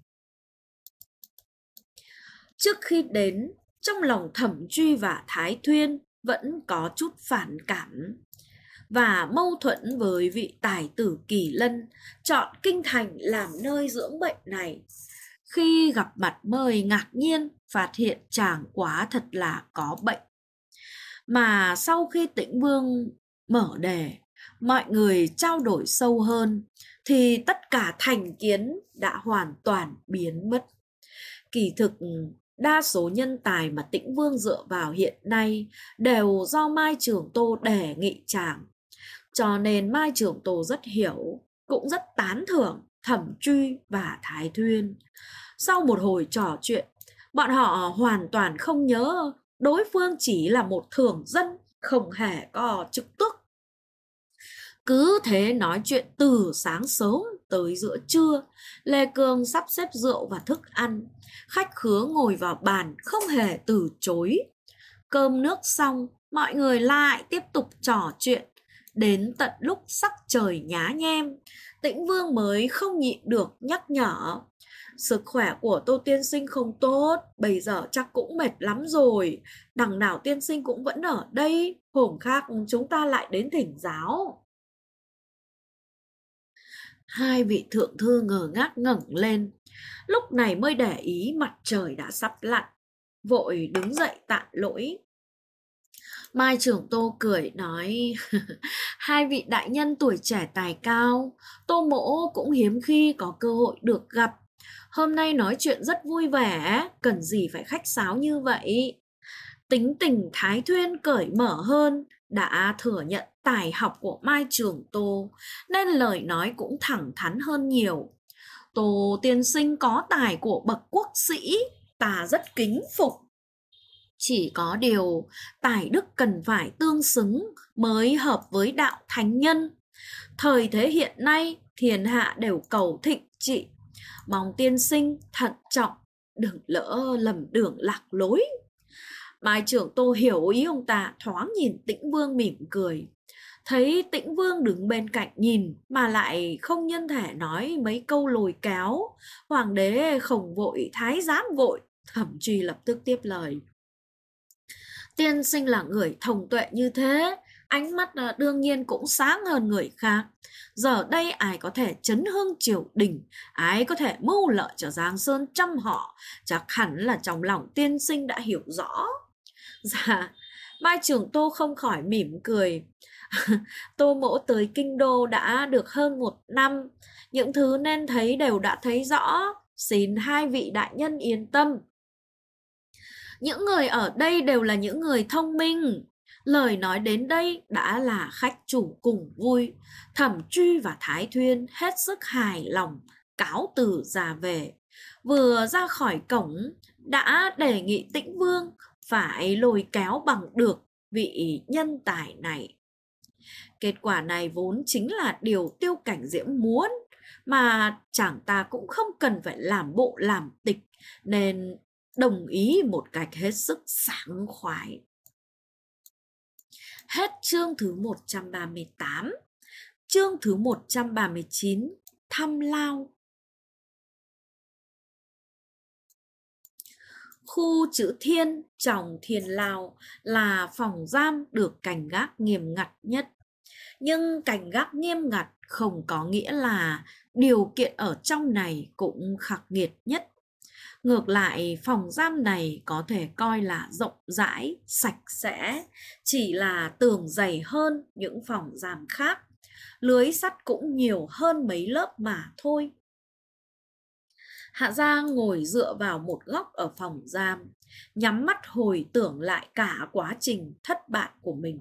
A: Trước khi đến, trong lòng Thẩm Truy và Thái Thuyên vẫn có chút phản cảm và mâu thuẫn với vị tài tử Kỳ Lân chọn kinh thành làm nơi dưỡng bệnh này. Khi gặp mặt mới ngạc nhiên phát hiện chàng quả thật là có bệnh. Mà sau khi Tĩnh Vương mở đề, mọi người trao đổi sâu hơn thì tất cả thành kiến đã hoàn toàn biến mất. Kỳ thực đa số nhân tài mà Tĩnh Vương dựa vào hiện nay đều do Mai Trường Tô đề nghị chàng. Cho nên Mai Trường Tô rất hiểu, cũng rất tán thưởng Thẩm Truy và Thái Thuyên. Sau một hồi trò chuyện, bọn họ hoàn toàn không nhớ đối phương chỉ là một thường dân, không hề có chức tước. Cứ thế nói chuyện từ sáng sớm tới giữa trưa, Lê Cương sắp xếp rượu và thức ăn. Khách khứa ngồi vào bàn không hề từ chối. Cơm nước xong, mọi người lại tiếp tục trò chuyện. Đến tận lúc sắc trời nhá nhem, Tĩnh Vương mới không nhịn được nhắc nhở. Sức khỏe của Tô tiên sinh không tốt, bây giờ chắc cũng mệt lắm rồi. Đằng nào tiên sinh cũng vẫn ở đây, hôm khác chúng ta lại đến thỉnh giáo. Hai vị thượng thư ngơ ngác ngẩng lên, lúc này mới để ý mặt trời đã sắp lặn, vội đứng dậy tạ lỗi. Mai Trường Tô cười nói, hai vị đại nhân tuổi trẻ tài cao, Tô mỗ cũng hiếm khi có cơ hội được gặp. Hôm nay nói chuyện rất vui vẻ, cần gì phải khách sáo như vậy. Tính tình Thái Thuyên cởi mở hơn, đã thừa nhận tài học của Mai Trường Tô, nên lời nói cũng thẳng thắn hơn nhiều. Tô tiên sinh có tài của bậc quốc sĩ, ta rất kính phục. Chỉ có điều tài đức cần phải tương xứng mới hợp với đạo thánh nhân. Thời thế hiện nay thiên hạ đều cầu thịnh trị, mong tiên sinh thận trọng, đừng lỡ lầm đường lạc lối. Mai trưởng Tô hiểu ý ông ta, thoáng nhìn Tĩnh Vương mỉm cười. Thấy Tĩnh Vương đứng bên cạnh nhìn mà lại không nhân thể nói mấy câu lồi kéo, hoàng đế không vội, thái giám vội, Thẩm Truy lập tức tiếp lời. Tiên sinh là người thông tuệ như thế, ánh mắt đương nhiên cũng sáng hơn người khác. Giờ đây ai có thể chấn hưng triều đình, ai có thể mưu lợi cho Giang Sơn trăm họ, chắc hẳn là trong lòng tiên sinh đã hiểu rõ. Dạ, Mai trưởng Tô không khỏi mỉm cười. Tô mỗ tới kinh đô đã được hơn 1 năm, những thứ nên thấy đều đã thấy rõ, xin hai vị đại nhân yên tâm. Những người ở đây đều là những người thông minh. Lời nói đến đây đã là khách chủ cùng vui. Thẩm Truy và Thái Thuyên hết sức hài lòng, cáo từ ra về. Vừa ra khỏi cổng đã đề nghị Tĩnh Vương phải lôi kéo bằng được vị nhân tài này. Kết quả này vốn chính là điều Tiêu Cảnh Diễm muốn, mà chàng ta cũng không cần phải làm bộ làm tịch, nên đồng ý một cách hết sức sảng khoái. Hết chương thứ 138. Chương thứ 139, thăm lao. Khu chữ Thiên trong Thiên Lao là phòng giam được canh gác nghiêm ngặt nhất. Nhưng canh gác nghiêm ngặt không có nghĩa là điều kiện ở trong này cũng khắc nghiệt nhất. Ngược lại, phòng giam này có thể coi là rộng rãi, sạch sẽ, chỉ là tường dày hơn những phòng giam khác. Lưới sắt cũng nhiều hơn mấy lớp mà thôi. Hạ Giang ngồi dựa vào một góc ở phòng giam, nhắm mắt hồi tưởng lại cả quá trình thất bại của mình.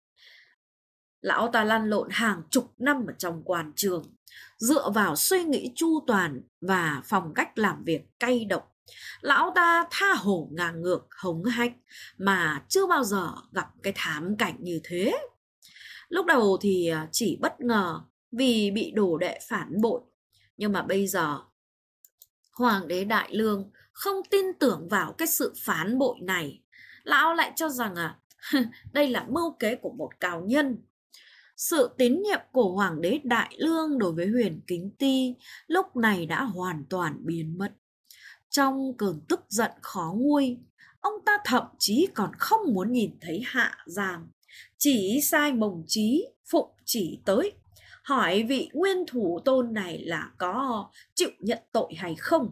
A: Lão ta lăn lộn hàng chục năm ở trong quan trường, dựa vào suy nghĩ chu toàn và phong cách làm việc cay độc. Lão ta tha hồ ngang ngược, hống hách mà chưa bao giờ gặp cái thảm cảnh như thế. Lúc đầu thì chỉ bất ngờ vì bị đồ đệ phản bội, nhưng mà bây giờ Hoàng đế Đại Lương không tin tưởng vào cái sự phản bội này. Lão lại cho rằng đây là mưu kế của một cao nhân. Sự tín nhiệm của Hoàng đế Đại Lương đối với Huyền Kính Ti lúc này đã hoàn toàn biến mất. Trong cơn tức giận khó nguôi, ông ta thậm chí còn không muốn nhìn thấy Hạ Giang, chỉ sai Mồng Chí phụng chỉ tới, hỏi vị nguyên thủ tôn này là có chịu nhận tội hay không.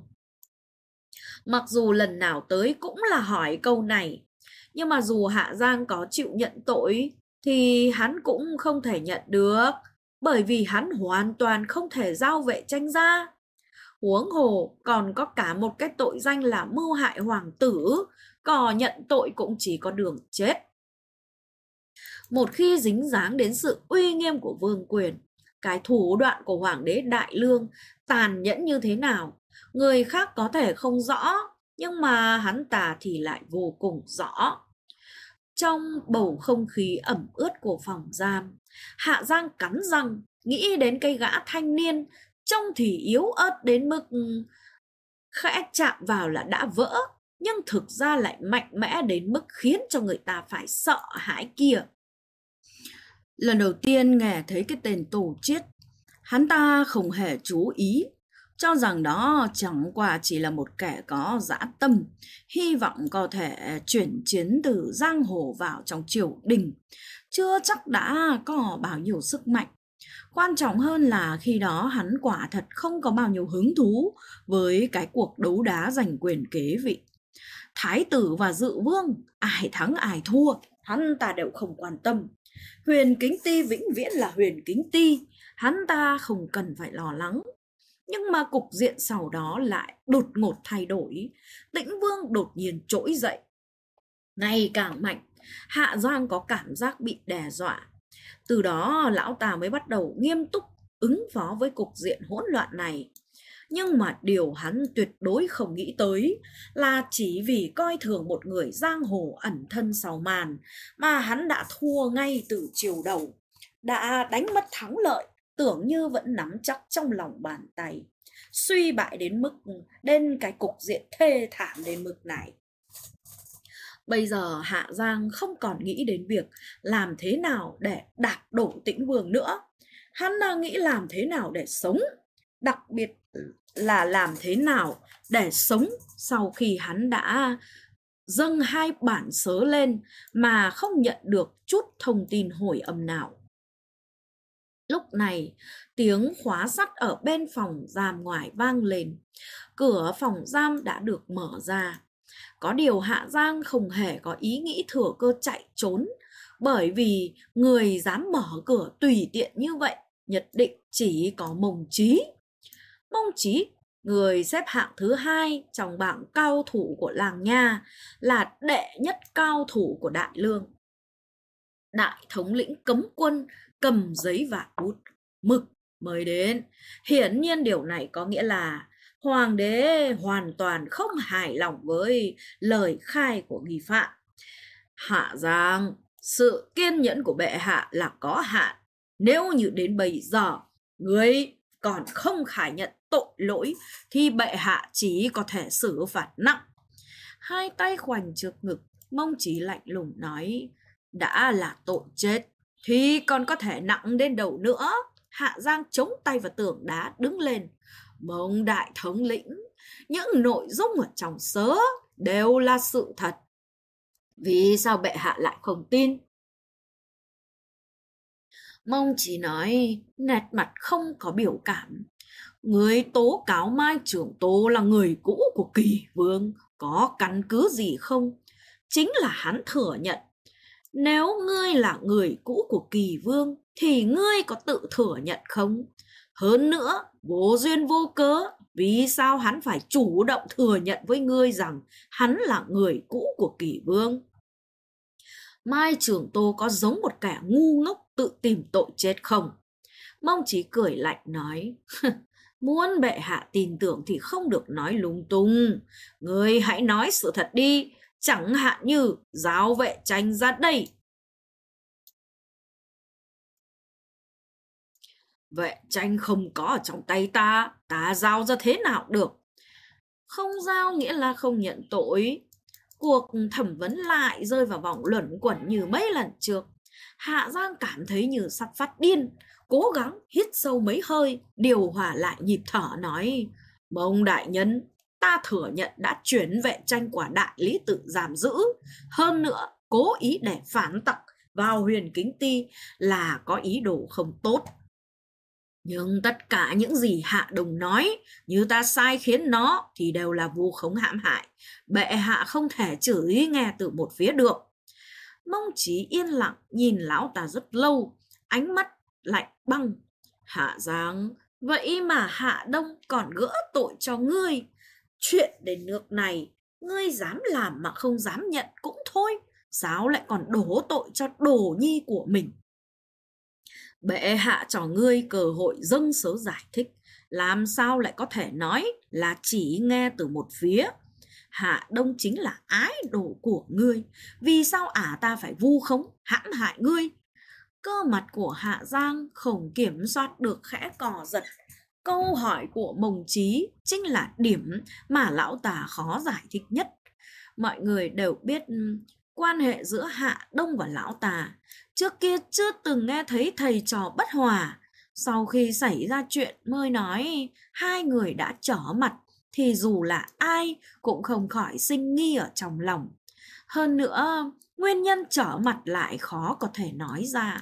A: Mặc dù lần nào tới cũng là hỏi câu này, nhưng mà dù Hạ Giang có chịu nhận tội thì hắn cũng không thể nhận được, bởi vì hắn hoàn toàn không thể giao vệ tranh gia. Huống hồ còn có cả một cái tội danh là mưu hại hoàng tử, có nhận tội cũng chỉ có đường chết. Một khi dính dáng đến sự uy nghiêm của vương quyền, cái thủ đoạn của Hoàng đế Đại Lương tàn nhẫn như thế nào, người khác có thể không rõ, nhưng mà hắn ta thì lại vô cùng rõ. Trong bầu không khí ẩm ướt của phòng giam, Hạ Giang cắn răng nghĩ đến cái gã thanh niên trông thì yếu ớt đến mức khẽ chạm vào là đã vỡ, nhưng thực ra lại mạnh mẽ đến mức khiến cho người ta phải sợ hãi kia. Lần đầu tiên nghe thấy cái tên Tổ Chiết, hắn ta không hề chú ý, cho rằng đó chẳng qua chỉ là một kẻ có dã tâm, hy vọng có thể chuyển chiến từ giang hồ vào trong triều đình, chưa chắc đã có bao nhiêu sức mạnh. Quan trọng hơn là khi đó hắn quả thật không có bao nhiêu hứng thú với cái cuộc đấu đá giành quyền kế vị. Thái tử và dự vương, ai thắng ai thua, hắn ta đều không quan tâm. Huyền Kính Ti vĩnh viễn là Huyền Kính Ti, hắn ta không cần phải lo lắng. Nhưng mà cục diện sau đó lại đột ngột thay đổi. Tĩnh Vương đột nhiên trỗi dậy, ngày càng mạnh. Hạ Giang có cảm giác bị đe dọa. Từ đó lão ta mới bắt đầu nghiêm túc ứng phó với cục diện hỗn loạn này. Nhưng mà điều hắn tuyệt đối không nghĩ tới là chỉ vì coi thường một người giang hồ ẩn thân sau màn mà hắn đã thua ngay từ chiều đầu, đã đánh mất thắng lợi tưởng như vẫn nắm chắc trong lòng bàn tay, suy bại đến cái cục diện thê thảm đến mức này. Bây giờ Hạ Giang không còn nghĩ đến việc làm thế nào để đạp đổ Tĩnh Vương nữa. Hắn đang nghĩ làm thế nào để sống, đặc biệt là làm thế nào để sống sau khi hắn đã dâng 2 bản sớ lên mà không nhận được chút thông tin hồi âm nào. Lúc này, tiếng khóa sắt ở bên phòng giam ngoài vang lên. Cửa phòng giam đã được mở ra. Có điều Hạ Giang không hề có ý nghĩ thừa cơ chạy trốn, bởi vì người dám mở cửa tùy tiện như vậy nhất định chỉ có Mông Chí. Mông Chí, người xếp hạng thứ 2 trong bảng cao thủ của làng Nha, là đệ nhất cao thủ của Đại Lương. Đại thống lĩnh cấm quân cầm giấy và bút mực mới đến. Hiển nhiên điều này có nghĩa là hoàng đế hoàn toàn không hài lòng với lời khai của nghi phạm. Hạ Giang, sự kiên nhẫn của bệ hạ là có hạn. Nếu như đến bây giờ ngươi còn không khai nhận tội lỗi thì bệ hạ chỉ có thể xử phạt nặng. Hai tay khoanh trước ngực, Mông Chí lạnh lùng nói, đã là tội chết thì còn có thể nặng đến đâu nữa. Hạ Giang chống tay vào tường đá đứng lên. Mông đại thống lĩnh, những nội dung ở trong sớ đều là sự thật. Vì sao bệ hạ lại không tin? Mông Chí nói, nét mặt không có biểu cảm. Người tố cáo Mai Trưởng Tô là người cũ của Kỳ Vương có căn cứ gì không? Chính là hắn thừa nhận. Nếu ngươi là người cũ của Kỳ Vương thì ngươi có tự thừa nhận không? Hơn nữa, vô duyên vô cớ, vì sao hắn phải chủ động thừa nhận với ngươi rằng hắn là người cũ của Kỳ Vương? Mai Trưởng Tô có giống một kẻ ngu ngốc tự tìm tội chết không? Mông Chí cười lạnh nói, muốn bệ hạ tin tưởng thì không được nói lung tung. Ngươi hãy nói sự thật đi, chẳng hạn như giao vệ tranh ra đây. Vệ tranh không có ở trong tay ta, ta giao ra thế nào được? Không giao nghĩa là không nhận tội. Cuộc thẩm vấn lại rơi vào vòng luẩn quẩn như mấy lần trước. Hạ Giang cảm thấy như sắp phát điên, cố gắng hít sâu mấy hơi, điều hòa lại nhịp thở nói, Mông đại nhân, ta thừa nhận đã chuyển vệ tranh của đại lý tự giam giữ. Hơn nữa, cố ý để phản tặc vào Huyền Kính Ti là có ý đồ không tốt. Nhưng tất cả những gì Hạ Đồng nói, như ta sai khiến nó thì đều là vu khống hãm hại. Bệ hạ không thể chửi nghe từ một phía được. Mông Chí yên lặng nhìn lão ta rất lâu, ánh mắt lạnh băng. Hạ Giang, vậy mà Hạ Đông còn gỡ tội cho ngươi. Chuyện đến nước này, ngươi dám làm mà không dám nhận cũng thôi, sao lại còn đổ tội cho đồ nhi của mình? Bệ hạ cho ngươi cơ hội dâng sớ giải thích, làm sao lại có thể nói là chỉ nghe từ một phía? Hạ Đông chính là ái đồ của ngươi, vì sao ả ta phải vu khống hãm hại ngươi? Cơ mặt của Hạ Giang không kiểm soát được khẽ cò giật. Câu hỏi của Mông Chí chính là điểm mà lão ta khó giải thích nhất. Mọi người đều biết quan hệ giữa Hạ Đông và lão ta. Trước kia chưa từng nghe thấy thầy trò bất hòa. Sau khi xảy ra chuyện mới nói hai người đã trở mặt, thì dù là ai cũng không khỏi sinh nghi ở trong lòng. Hơn nữa, nguyên nhân trở mặt lại khó có thể nói ra.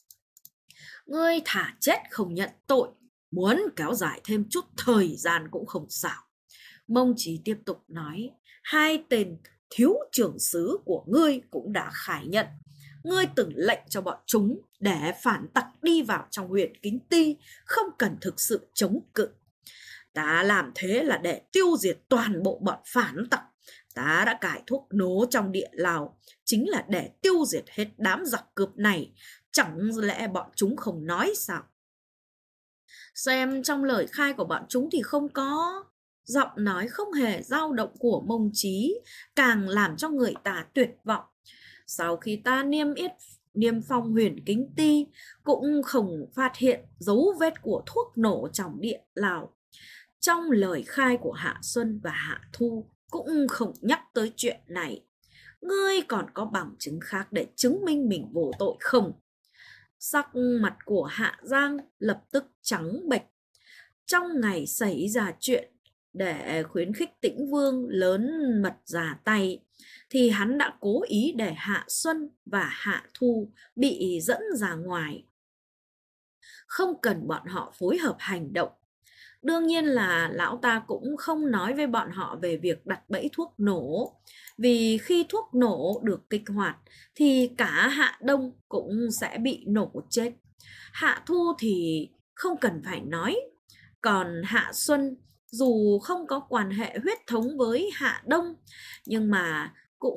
A: Ngươi thả chết không nhận tội, muốn kéo dài thêm chút thời gian cũng không sao. Mông Chí tiếp tục nói, hai tên thiếu trưởng sứ của ngươi cũng đã khai nhận. Ngươi từng lệnh cho bọn chúng để phản tặc đi vào trong Huyền Kính Ti, không cần thực sự chống cự. Ta làm thế là để tiêu diệt toàn bộ bọn phản tặc. Ta đã cài thuốc nổ trong địa Lào, chính là để tiêu diệt hết đám giặc cướp này. Chẳng lẽ bọn chúng không nói sao? Xem trong lời khai của bọn chúng thì không có. Giọng nói không hề dao động của Mông Chí càng làm cho người ta tuyệt vọng. Sau khi ta niêm phong huyền kính ti, cũng không phát hiện dấu vết của thuốc nổ trong địa lao. Trong lời khai của Hạ Xuân và Hạ Thu cũng không nhắc tới chuyện này. Ngươi còn có bằng chứng khác để chứng minh mình vô tội không? Sắc mặt của Hạ Giang lập tức trắng bệch. Trong ngày xảy ra chuyện, để khuyến khích Tĩnh Vương lớn mật ra tay, thì hắn đã cố ý để Hạ Xuân và Hạ Thu bị dẫn ra ngoài. Không cần bọn họ phối hợp hành động. Đương nhiên là lão ta cũng không nói với bọn họ về việc đặt bẫy thuốc nổ, vì khi thuốc nổ được kích hoạt thì cả Hạ Đông cũng sẽ bị nổ chết. Hạ Thu thì không cần phải nói. Còn Hạ Xuân dù không có quan hệ huyết thống với Hạ Đông, nhưng mà cũng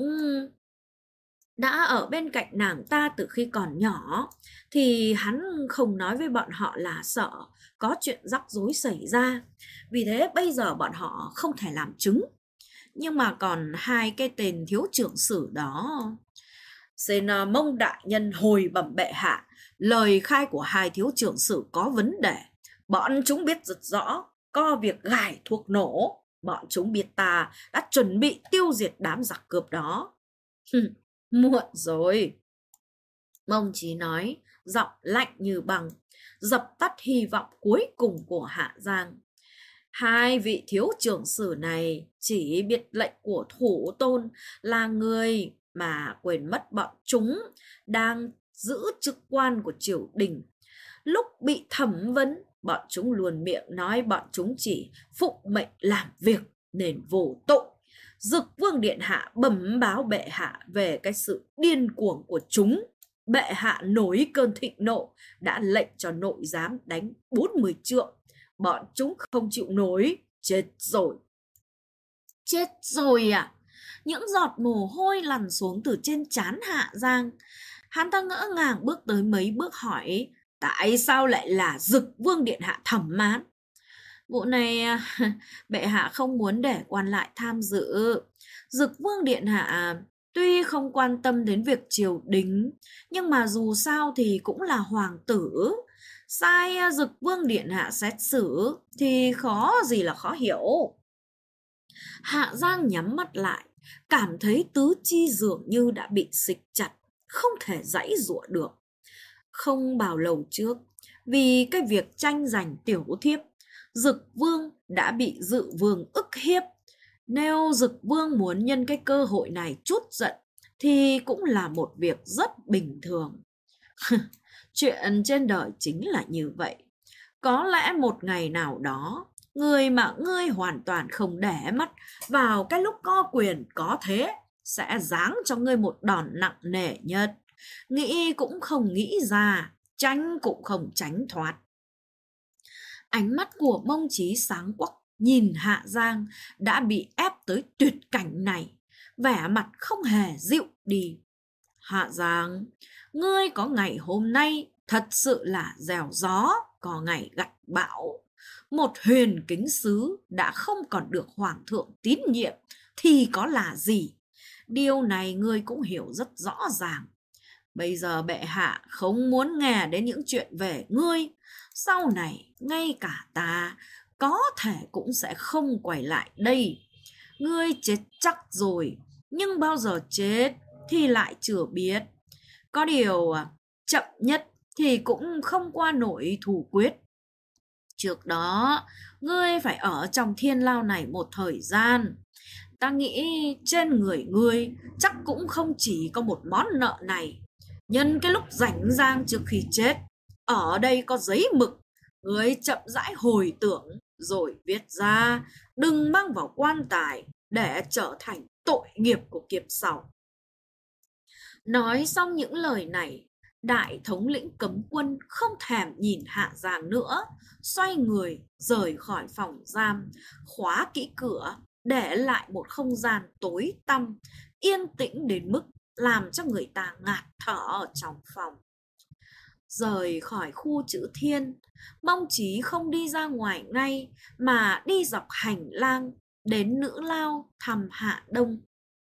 A: đã ở bên cạnh nàng ta từ khi còn nhỏ, thì hắn không nói với bọn họ là sợ có chuyện rắc rối xảy ra. Vì thế bây giờ bọn họ không thể làm chứng. Nhưng mà còn hai cái tên thiếu trưởng sử đó. Xin mong đại nhân hồi bẩm bệ hạ, lời khai của hai thiếu trưởng sử có vấn đề. Bọn chúng biết rất rõ có việc gài thuốc nổ. Bọn chúng biết ta đã chuẩn bị tiêu diệt đám giặc cướp đó. Muộn rồi. Mông Chí nói, giọng lạnh như băng, dập tắt hy vọng cuối cùng của Hạ Giang. Hai vị thiếu trưởng sử này chỉ biết lệnh của thủ tôn là người mà quên mất bọn chúng đang giữ chức quan của triều đình. Lúc bị thẩm vấn, bọn chúng luôn miệng nói bọn chúng chỉ phụng mệnh làm việc nên vô tội. Dực Vương điện hạ bẩm báo bệ hạ về cái sự điên cuồng của chúng. Bệ hạ nổi cơn thịnh nộ, đã lệnh cho nội giám đánh 40 trượng. Bọn chúng không chịu nổi, chết rồi. Chết rồi à? Những giọt mồ hôi lăn xuống từ trên trán Hạ Giang. Hắn ta ngỡ ngàng bước tới mấy bước hỏi, tại sao lại là Dực Vương điện hạ thẩm mán? Vụ này bệ hạ không muốn để quan lại tham dự. Dực Vương điện hạ tuy không quan tâm đến việc triều đình, nhưng mà dù sao thì cũng là hoàng tử. Sai Dực Vương điện hạ xét xử thì khó gì là khó hiểu. Hạ Giang nhắm mắt lại, cảm thấy tứ chi dường như đã bị xích chặt, không thể giãy giụa được. Không bao lâu trước, vì cái việc tranh giành tiểu thiếp, Dực Vương đã bị Dự Vương ức hiếp. Nếu Dực Vương muốn nhân cái cơ hội này trút giận thì cũng là một việc rất bình thường. Chuyện trên đời chính là như vậy. Có lẽ một ngày nào đó, người mà ngươi hoàn toàn không để mắt vào cái lúc có quyền có thế sẽ giáng cho ngươi một đòn nặng nề nhất. Nghĩ cũng không nghĩ ra, tránh cũng không tránh thoát. Ánh mắt của Mông Chí sáng quắc nhìn Hạ Giang đã bị ép tới tuyệt cảnh này, vẻ mặt không hề dịu đi. Hạ Giang, ngươi có ngày hôm nay thật sự là gieo gió, có ngày gặt bão. Một huyền kính sứ đã không còn được hoàng thượng tín nhiệm thì có là gì? Điều này ngươi cũng hiểu rất rõ ràng. Bây giờ bệ hạ không muốn nghe đến những chuyện về ngươi. Sau này ngay cả ta có thể cũng sẽ không quay lại đây. Ngươi chết chắc rồi, nhưng bao giờ chết thì lại chưa biết. Có điều chậm nhất thì cũng không qua nổi thủ quyết. Trước đó ngươi phải ở trong thiên lao này một thời gian. Ta nghĩ trên người ngươi chắc cũng không chỉ có một món nợ này. Nhân cái lúc rảnh rang trước khi chết, ở đây có giấy mực, ngươi chậm rãi hồi tưởng rồi viết ra, đừng mang vào quan tài để trở thành tội nghiệp của kiếp sau. Nói xong những lời này, đại thống lĩnh cấm quân không thèm nhìn Hạ Giang nữa, xoay người rời khỏi phòng giam, khóa kỹ cửa, để lại một không gian tối tăm, yên tĩnh đến mức làm cho người ta ngạt thở ở trong phòng. rời khỏi khu chữ thiên. Mông Chí không đi ra ngoài ngay mà đi dọc hành lang đến Nữ Lao thăm Hạ Đông.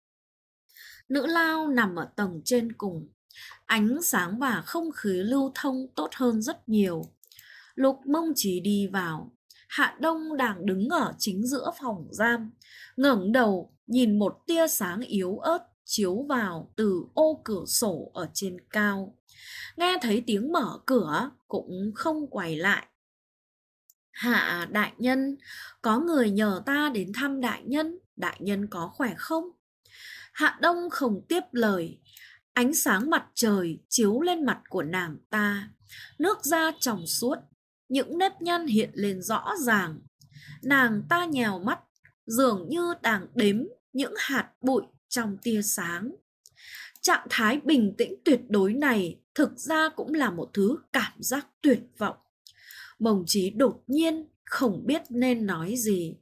A: Nữ Lao nằm ở tầng trên cùng, ánh sáng và không khí lưu thông tốt hơn rất nhiều. Lúc Mông Chí đi vào, Hạ Đông đang đứng ở chính giữa phòng giam, ngẩng đầu nhìn một tia sáng yếu ớt chiếu vào từ ô cửa sổ ở trên cao. Nghe thấy tiếng mở cửa cũng không quay lại. Hạ đại nhân, có người nhờ ta đến thăm đại nhân có khỏe không? Hạ Đông không tiếp lời. Ánh sáng mặt trời chiếu lên mặt của nàng ta, nước da trong suốt, những nếp nhăn hiện lên rõ ràng. Nàng ta nhèo mắt, dường như đang đếm những hạt bụi trong tia sáng. Trạng thái bình tĩnh tuyệt đối này thực ra cũng là một thứ cảm giác tuyệt vọng. Mông Chí đột nhiên không biết nên nói gì.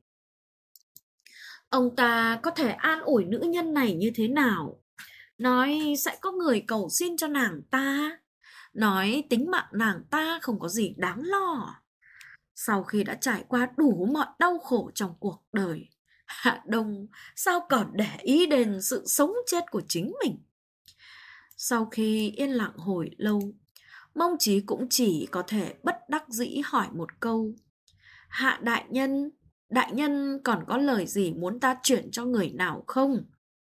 A: Ông ta có thể an ủi nữ nhân này như thế nào? Nói sẽ có người cầu xin cho nàng ta, nói tính mạng nàng ta không có gì đáng lo. Sau khi đã trải qua đủ mọi đau khổ trong cuộc đời, Hạ Đông sao còn để ý đến sự sống chết của chính mình? Sau khi yên lặng hồi lâu, Mông Chí cũng chỉ có thể bất đắc dĩ hỏi một câu. Hạ đại nhân còn có lời gì muốn ta chuyển cho người nào không?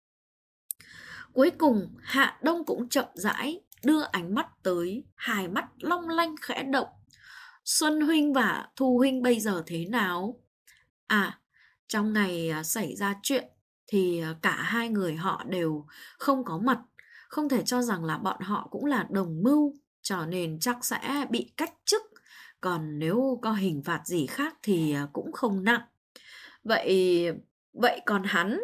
A: Cuối cùng Hạ Đông cũng chậm rãi đưa ánh mắt tới, hai mắt long lanh khẽ động. Xuân huynh và Thu huynh bây giờ thế nào? Trong ngày xảy ra chuyện thì cả hai người họ đều không có mặt. Không thể cho rằng là bọn họ cũng là đồng mưu, cho nên chắc sẽ bị cách chức. Còn nếu có hình phạt gì khác thì cũng không nặng. Vậy còn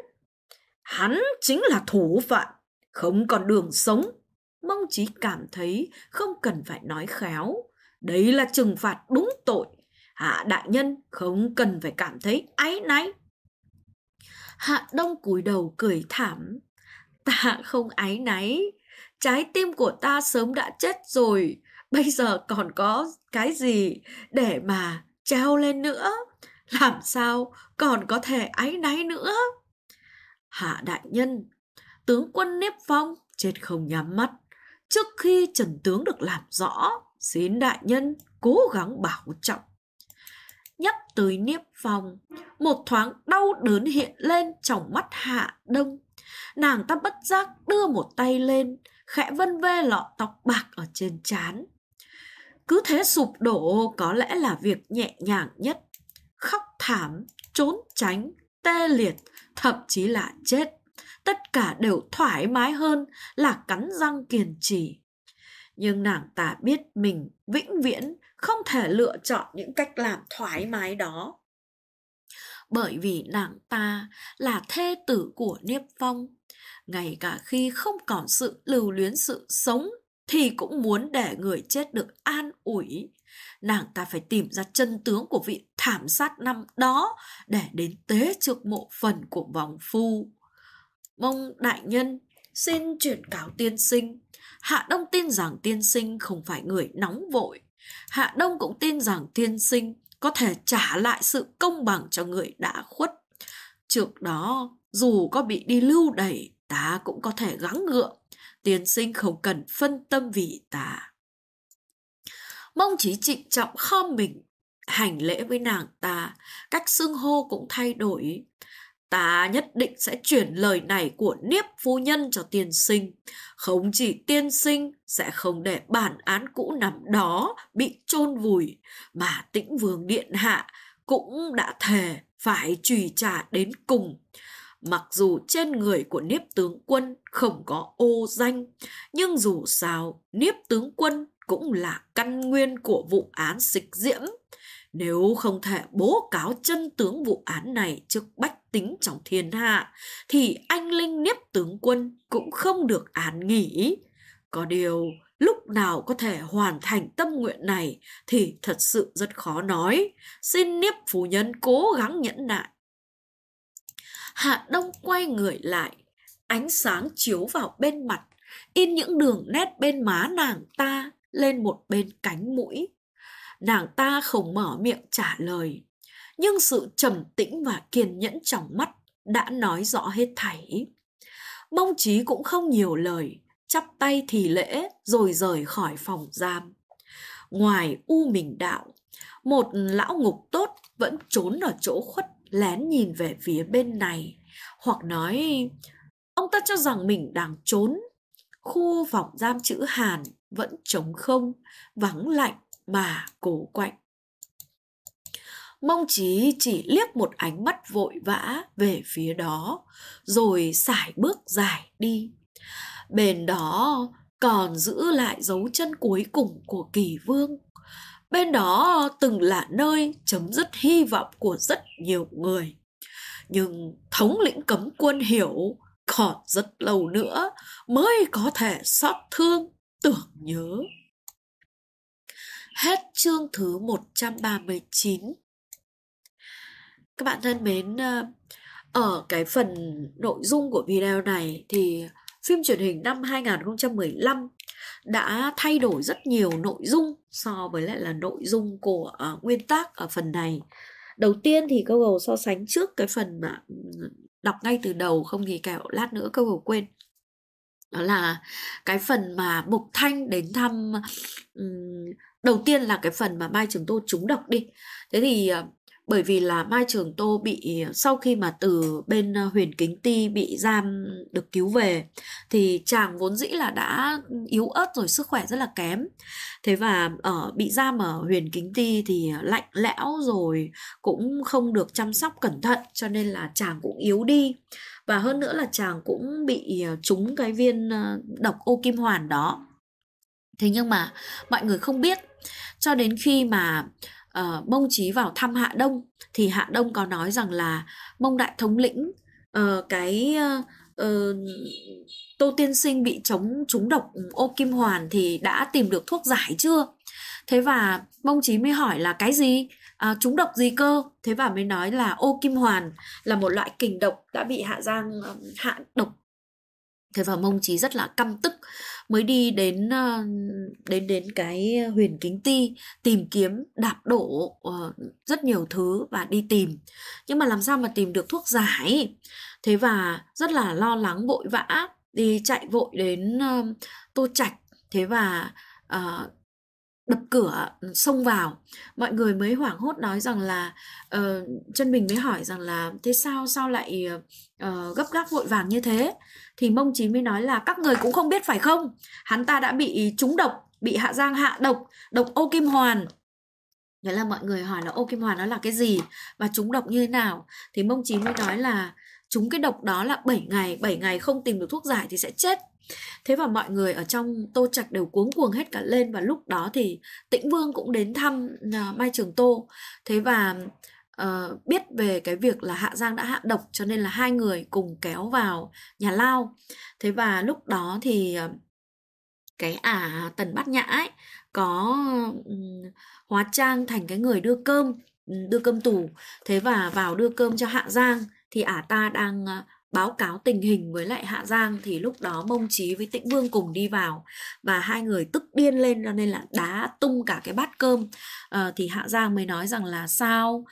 A: hắn chính là thủ phạm, không còn đường sống. Mông Chí cảm thấy không cần phải nói khéo. Đấy là trừng phạt đúng tội. Hạ đại nhân không cần phải cảm thấy áy náy. Hạ Đông cúi đầu cười thảm. Ta không áy náy. Trái tim của ta sớm đã chết rồi. Bây giờ còn có cái gì để mà treo lên nữa? Làm sao còn có thể áy náy nữa? Hạ đại nhân, tướng quân Niếp Phong chết không nhắm mắt. Trước khi trần tướng được làm rõ, xin đại nhân cố gắng bảo trọng. Nhắc tới Niếp Phong, một thoáng đau đớn hiện lên trong mắt Hạ Đông. Nàng ta bất giác đưa một tay lên, khẽ vân vê lọ tóc bạc ở trên trán. Cứ thế sụp đổ có lẽ là việc nhẹ nhàng nhất. Khóc thảm, trốn tránh, tê liệt, thậm chí là chết, tất cả đều thoải mái hơn là cắn răng kiên trì. Nhưng nàng ta biết mình vĩnh viễn không thể lựa chọn những cách làm thoải mái đó. Bởi vì nàng ta là thê tử của Niếp Phong, ngay cả khi không còn sự lưu luyến sự sống thì cũng muốn để người chết được an ủi. Nàng ta phải tìm ra chân tướng của vị thảm sát năm đó để đến tế trước mộ phần của vòng phu. Mong đại nhân xin chuyển cáo tiên sinh. Hạ Đông tin rằng tiên sinh không phải người nóng vội. Hạ Đông cũng tin rằng tiên sinh có thể trả lại sự công bằng cho người đã khuất. Trước đó, dù có bị đi lưu đày, ta cũng có thể gắng gượng. Tiên sinh không cần phân tâm vì ta. Mông Chí trịnh trọng khom mình, hành lễ với nàng ta, cách xưng hô cũng thay đổi. Ta nhất định sẽ chuyển lời này của Niếp phu nhân cho tiên sinh. Không chỉ tiên sinh sẽ không để bản án cũ nằm đó bị chôn vùi, mà Tĩnh Vương điện hạ cũng đã thề phải truy trả đến cùng. Mặc dù trên người của Niếp tướng quân không có ô danh, nhưng dù sao Niếp tướng quân cũng là căn nguyên của vụ án Xích Diễm. Nếu không thể bố cáo chân tướng vụ án này trước bách tính trong thiên hạ, thì anh linh Niếp tướng quân cũng không được an nghỉ. Có điều, lúc nào có thể hoàn thành tâm nguyện này thì thật sự rất khó nói. Xin Niếp phu nhân cố gắng nhẫn nại. Hạ Đông quay người lại, ánh sáng chiếu vào bên mặt, in những đường nét bên má nàng ta, lên một bên cánh mũi. Nàng ta không mở miệng trả lời, nhưng sự trầm tĩnh và kiên nhẫn trong mắt đã nói rõ hết thảy. Mông Chí cũng không nhiều lời, chắp tay thì lễ rồi rời khỏi phòng giam. Ngoài U Minh Đạo, một lão ngục tốt vẫn trốn ở chỗ khuất, lén nhìn về phía bên này, hoặc nói ông ta cho rằng mình đang trốn. Khu phòng giam chữ Hàn vẫn trống không, vắng lạnh mà cổ quạnh. Mông Chí chỉ liếc một ánh mắt vội vã về phía đó, rồi sải bước dài đi. Bên đó còn giữ lại dấu chân cuối cùng của Kỳ Vương. Bên đó từng là nơi chấm dứt hy vọng của rất nhiều người. Nhưng thống lĩnh cấm quân hiểu còn rất lâu nữa mới có thể xót thương, tưởng nhớ. Hết chương thứ 139. Các bạn thân mến, ở cái phần nội dung của video này thì phim truyền hình năm 2015 đã thay đổi rất nhiều nội dung so với lại là nội dung của nguyên tác ở phần này. Đầu tiên thì câu Google so sánh trước cái phần mà đọc ngay từ đầu, không thì kẻo lát nữa câu Google quên. Đó là cái phần mà Mục Thanh đến thăm, đầu tiên là cái phần mà Mai Trường Tô trúng độc đi. Thế thì bởi vì là Mai Trường Tô bị, sau khi mà từ bên Huyền Kính Ti bị giam được cứu về, thì chàng vốn dĩ là đã yếu ớt rồi, sức khỏe rất là kém. Thế và bị giam ở Huyền Kính Ti thì lạnh lẽo rồi, cũng không được chăm sóc cẩn thận, cho nên là chàng cũng yếu đi. Và hơn nữa là chàng cũng bị trúng cái viên độc ô kim hoàn đó. Thế nhưng mà mọi người không biết, cho đến khi mà Mông Chí vào thăm Hạ Đông, thì Hạ Đông có nói rằng là Mông đại thống lĩnh, Tô tiên sinh bị trúng độc ô kim hoàn thì đã tìm được thuốc giải chưa? Thế và Mông Chí mới hỏi là cái gì? Trúng độc gì cơ? Thế và mới nói là ô kim hoàn là một loại kình độc đã bị Hạ Giang hạ độc. Thế và Mông Chí rất là căm tức, mới đi đến cái Huyền Kính Ti tìm kiếm, đạp đổ rất nhiều thứ và đi tìm, nhưng mà làm sao mà tìm được thuốc giải. Thế và rất là lo lắng, vội vã đi chạy vội đến Tô Trạch. Thế và đập cửa xông vào. Mọi người mới hoảng hốt nói rằng là Chân Bình mới hỏi rằng là thế sao lại gấp gáp vội vàng như thế. Thì Mông Chí mới nói là các người cũng không biết phải không, hắn ta đã bị trúng độc, bị Hạ Giang hạ độc ô kim hoàn. Thế là mọi người hỏi là ô kim hoàn nó là cái gì và trúng độc như thế nào. Thì Mông Chí mới nói là trúng cái độc đó là 7 ngày không tìm được thuốc giải thì sẽ chết. Thế và mọi người ở trong Tô Trạch đều cuống cuồng hết cả lên. Và lúc đó thì Tĩnh Vương cũng đến thăm Mai Trường Tô. Thế và biết về cái việc là Hạ Giang đã hạ độc, cho nên là hai người cùng kéo vào nhà lao. Thế và lúc đó thì cái Tần Bát Nhã ấy có hóa trang thành cái người đưa cơm tù. Thế và vào đưa cơm cho Hạ Giang, thì ta đang báo cáo tình hình với lại Hạ Giang. Thì lúc đó Mông Chí với Tĩnh Vương cùng đi vào, và hai người tức điên lên, cho nên là đá tung cả cái bát cơm. Thì Hạ Giang mới nói rằng là sao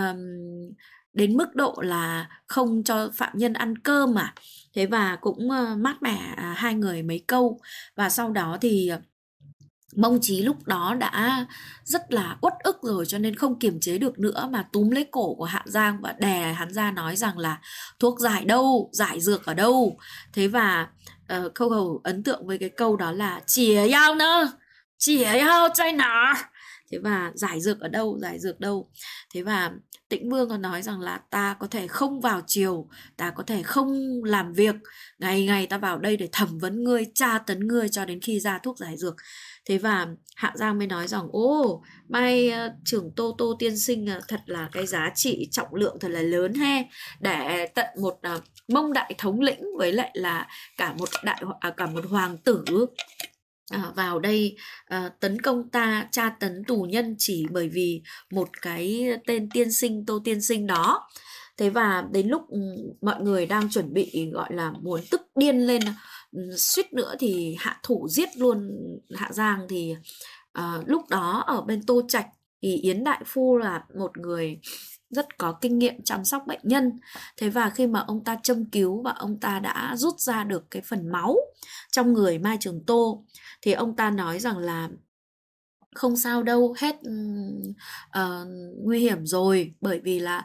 A: đến mức độ là không cho phạm nhân ăn cơm à. Thế và cũng mát mẻ hai người mấy câu. Và sau đó thì Mông Chí lúc đó đã rất là uất ức rồi, cho nên không kiềm chế được nữa mà túm lấy cổ của Hạ Giang và đè hắn ra, nói rằng là thuốc giải đâu, giải dược ở đâu. Thế và câu hầu ấn tượng với cái câu đó là chìa yao nơ, chìa yao chai nả. Thế và giải dược ở đâu, giải dược đâu. Thế và Tĩnh Vương còn nói rằng là ta có thể không vào triều, ta có thể không làm việc, ngày ngày ta vào đây để thẩm vấn ngươi, tra tấn ngươi cho đến khi ra thuốc giải dược. Thế và Hạ Giang mới nói rằng Mai Trường Tô tiên sinh thật là cái giá trị trọng lượng thật là lớn he, để tận một Mông đại thống lĩnh với lại là cả một hoàng tử vào đây tấn công ta, tra tấn tù nhân chỉ bởi vì một cái tên tiên sinh, Tô tiên sinh đó. Thế và đến lúc mọi người đang chuẩn bị gọi là muốn tức điên lên, suýt nữa thì hạ thủ giết luôn Hạ Giang. Thì lúc đó ở bên Tô Trạch thì Yến Đại Phu là một người rất có kinh nghiệm chăm sóc bệnh nhân. Thế và khi mà ông ta châm cứu và ông ta đã rút ra được cái phần máu trong người Mai Trường Tô, thì ông ta nói rằng là không sao đâu, hết nguy hiểm rồi, bởi vì là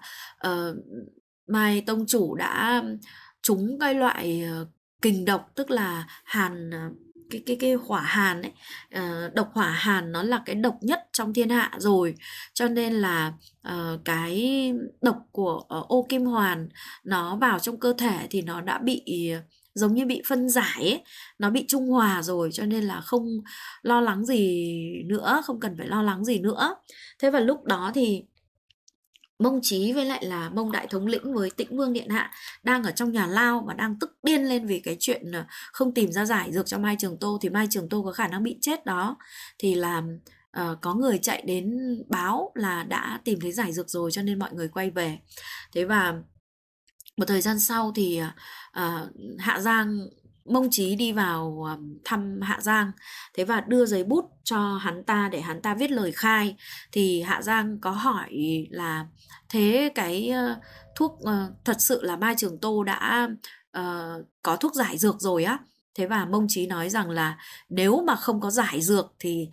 A: Mai Tông Chủ đã trúng cái loại kình độc, tức là hàn cái hỏa hàn ấy, độc hỏa hàn nó là cái độc nhất trong thiên hạ rồi, cho nên là cái độc của ô kim hoàn nó vào trong cơ thể thì nó đã bị giống như bị phân giải ấy, nó bị trung hòa rồi, cho nên là không lo lắng gì nữa, không cần phải lo lắng gì nữa. Thế và lúc đó thì Mông Chí với lại là Mông Đại Thống Lĩnh với Tĩnh Vương Điện Hạ đang ở trong nhà lao và đang tức điên lên vì cái chuyện không tìm ra giải dược cho Mai Trường Tô, thì Mai Trường Tô có khả năng bị chết đó. Thì là có người chạy đến báo là đã tìm thấy giải dược rồi, cho nên mọi người quay về. Thế và một thời gian sau thì Hạ Giang, Mông Chí đi vào thăm Hạ Giang, thế và đưa giấy bút cho hắn ta để hắn ta viết lời khai. Thì Hạ Giang có hỏi là thế cái thuốc thật sự là Mai Trường Tô đã có thuốc giải dược rồi á. Thế và Mông Chí nói rằng là nếu mà không có giải dược thì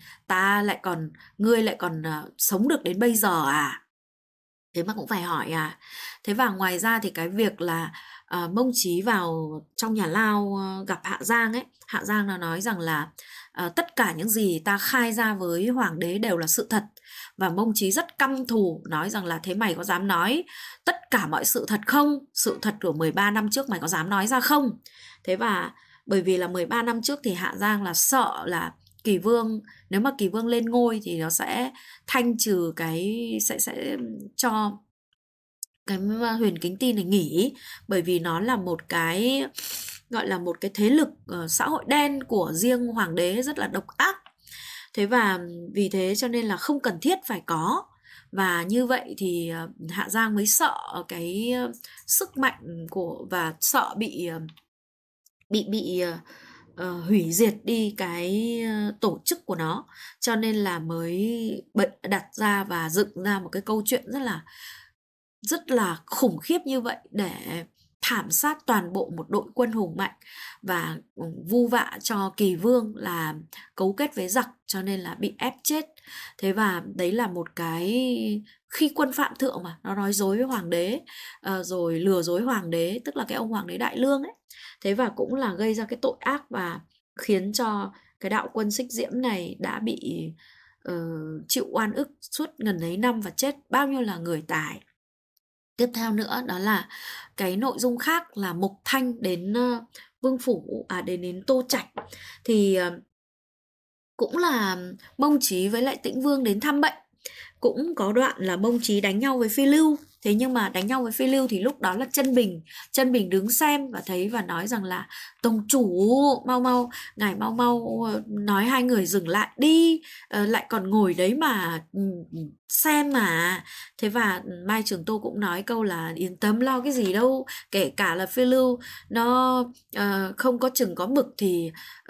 A: ngươi lại còn sống được đến bây giờ à? Thế mà cũng phải hỏi à? Thế và ngoài ra thì cái việc là Mông Chí vào trong nhà lao gặp Hạ Giang ấy, Hạ Giang nó nói rằng là tất cả những gì ta khai ra với hoàng đế đều là sự thật. Và Mông Chí rất căm thù, nói rằng là thế mày có dám nói tất cả mọi sự thật không? Sự thật của 13 năm trước mày có dám nói ra không? Thế và bởi vì là 13 năm trước thì Hạ Giang là sợ là Kỳ Vương, nếu mà Kỳ Vương lên ngôi thì nó sẽ thanh trừ cái sẽ cho cái Huyền Kính Ty này nghỉ, bởi vì nó là một cái gọi là một cái thế lực xã hội đen của riêng hoàng đế rất là độc ác. Thế và vì thế cho nên là không cần thiết phải có. Và như vậy thì Hạ Giang mới sợ cái sức mạnh của, và sợ bị hủy diệt đi cái tổ chức của nó, cho nên là mới đặt ra và dựng ra một cái câu chuyện rất là khủng khiếp như vậy để thảm sát toàn bộ một đội quân hùng mạnh và vu vạ cho Kỳ Vương là cấu kết với giặc, cho nên là bị ép chết. Thế và đấy là một cái khi quân phạm thượng mà nó nói dối với hoàng đế, rồi lừa dối hoàng đế, tức là cái ông hoàng đế Đại Lương ấy. Thế và cũng là gây ra cái tội ác và khiến cho cái đạo quân Xích Diễm này đã bị chịu oan ức suốt ngần ấy năm và chết bao nhiêu là người tài. Tiếp theo nữa đó là cái nội dung khác là Mục Thanh đến Vương Phủ, đến Tô Trạch. Thì cũng là Mông Chí với lại Tĩnh Vương đến thăm bệnh. Cũng có đoạn là Mông Chí đánh nhau với Phi Lưu. Thế nhưng mà đánh nhau với Phi Lưu thì lúc đó là Chân Bình đứng xem và thấy và nói rằng là Tông chủ ngài mau nói hai người dừng lại đi, lại còn ngồi đấy mà xem mà. Thế và Mai Trường Tô cũng nói câu là yên tâm, lo cái gì đâu, kể cả là Phi Lưu nó không có chừng có mực thì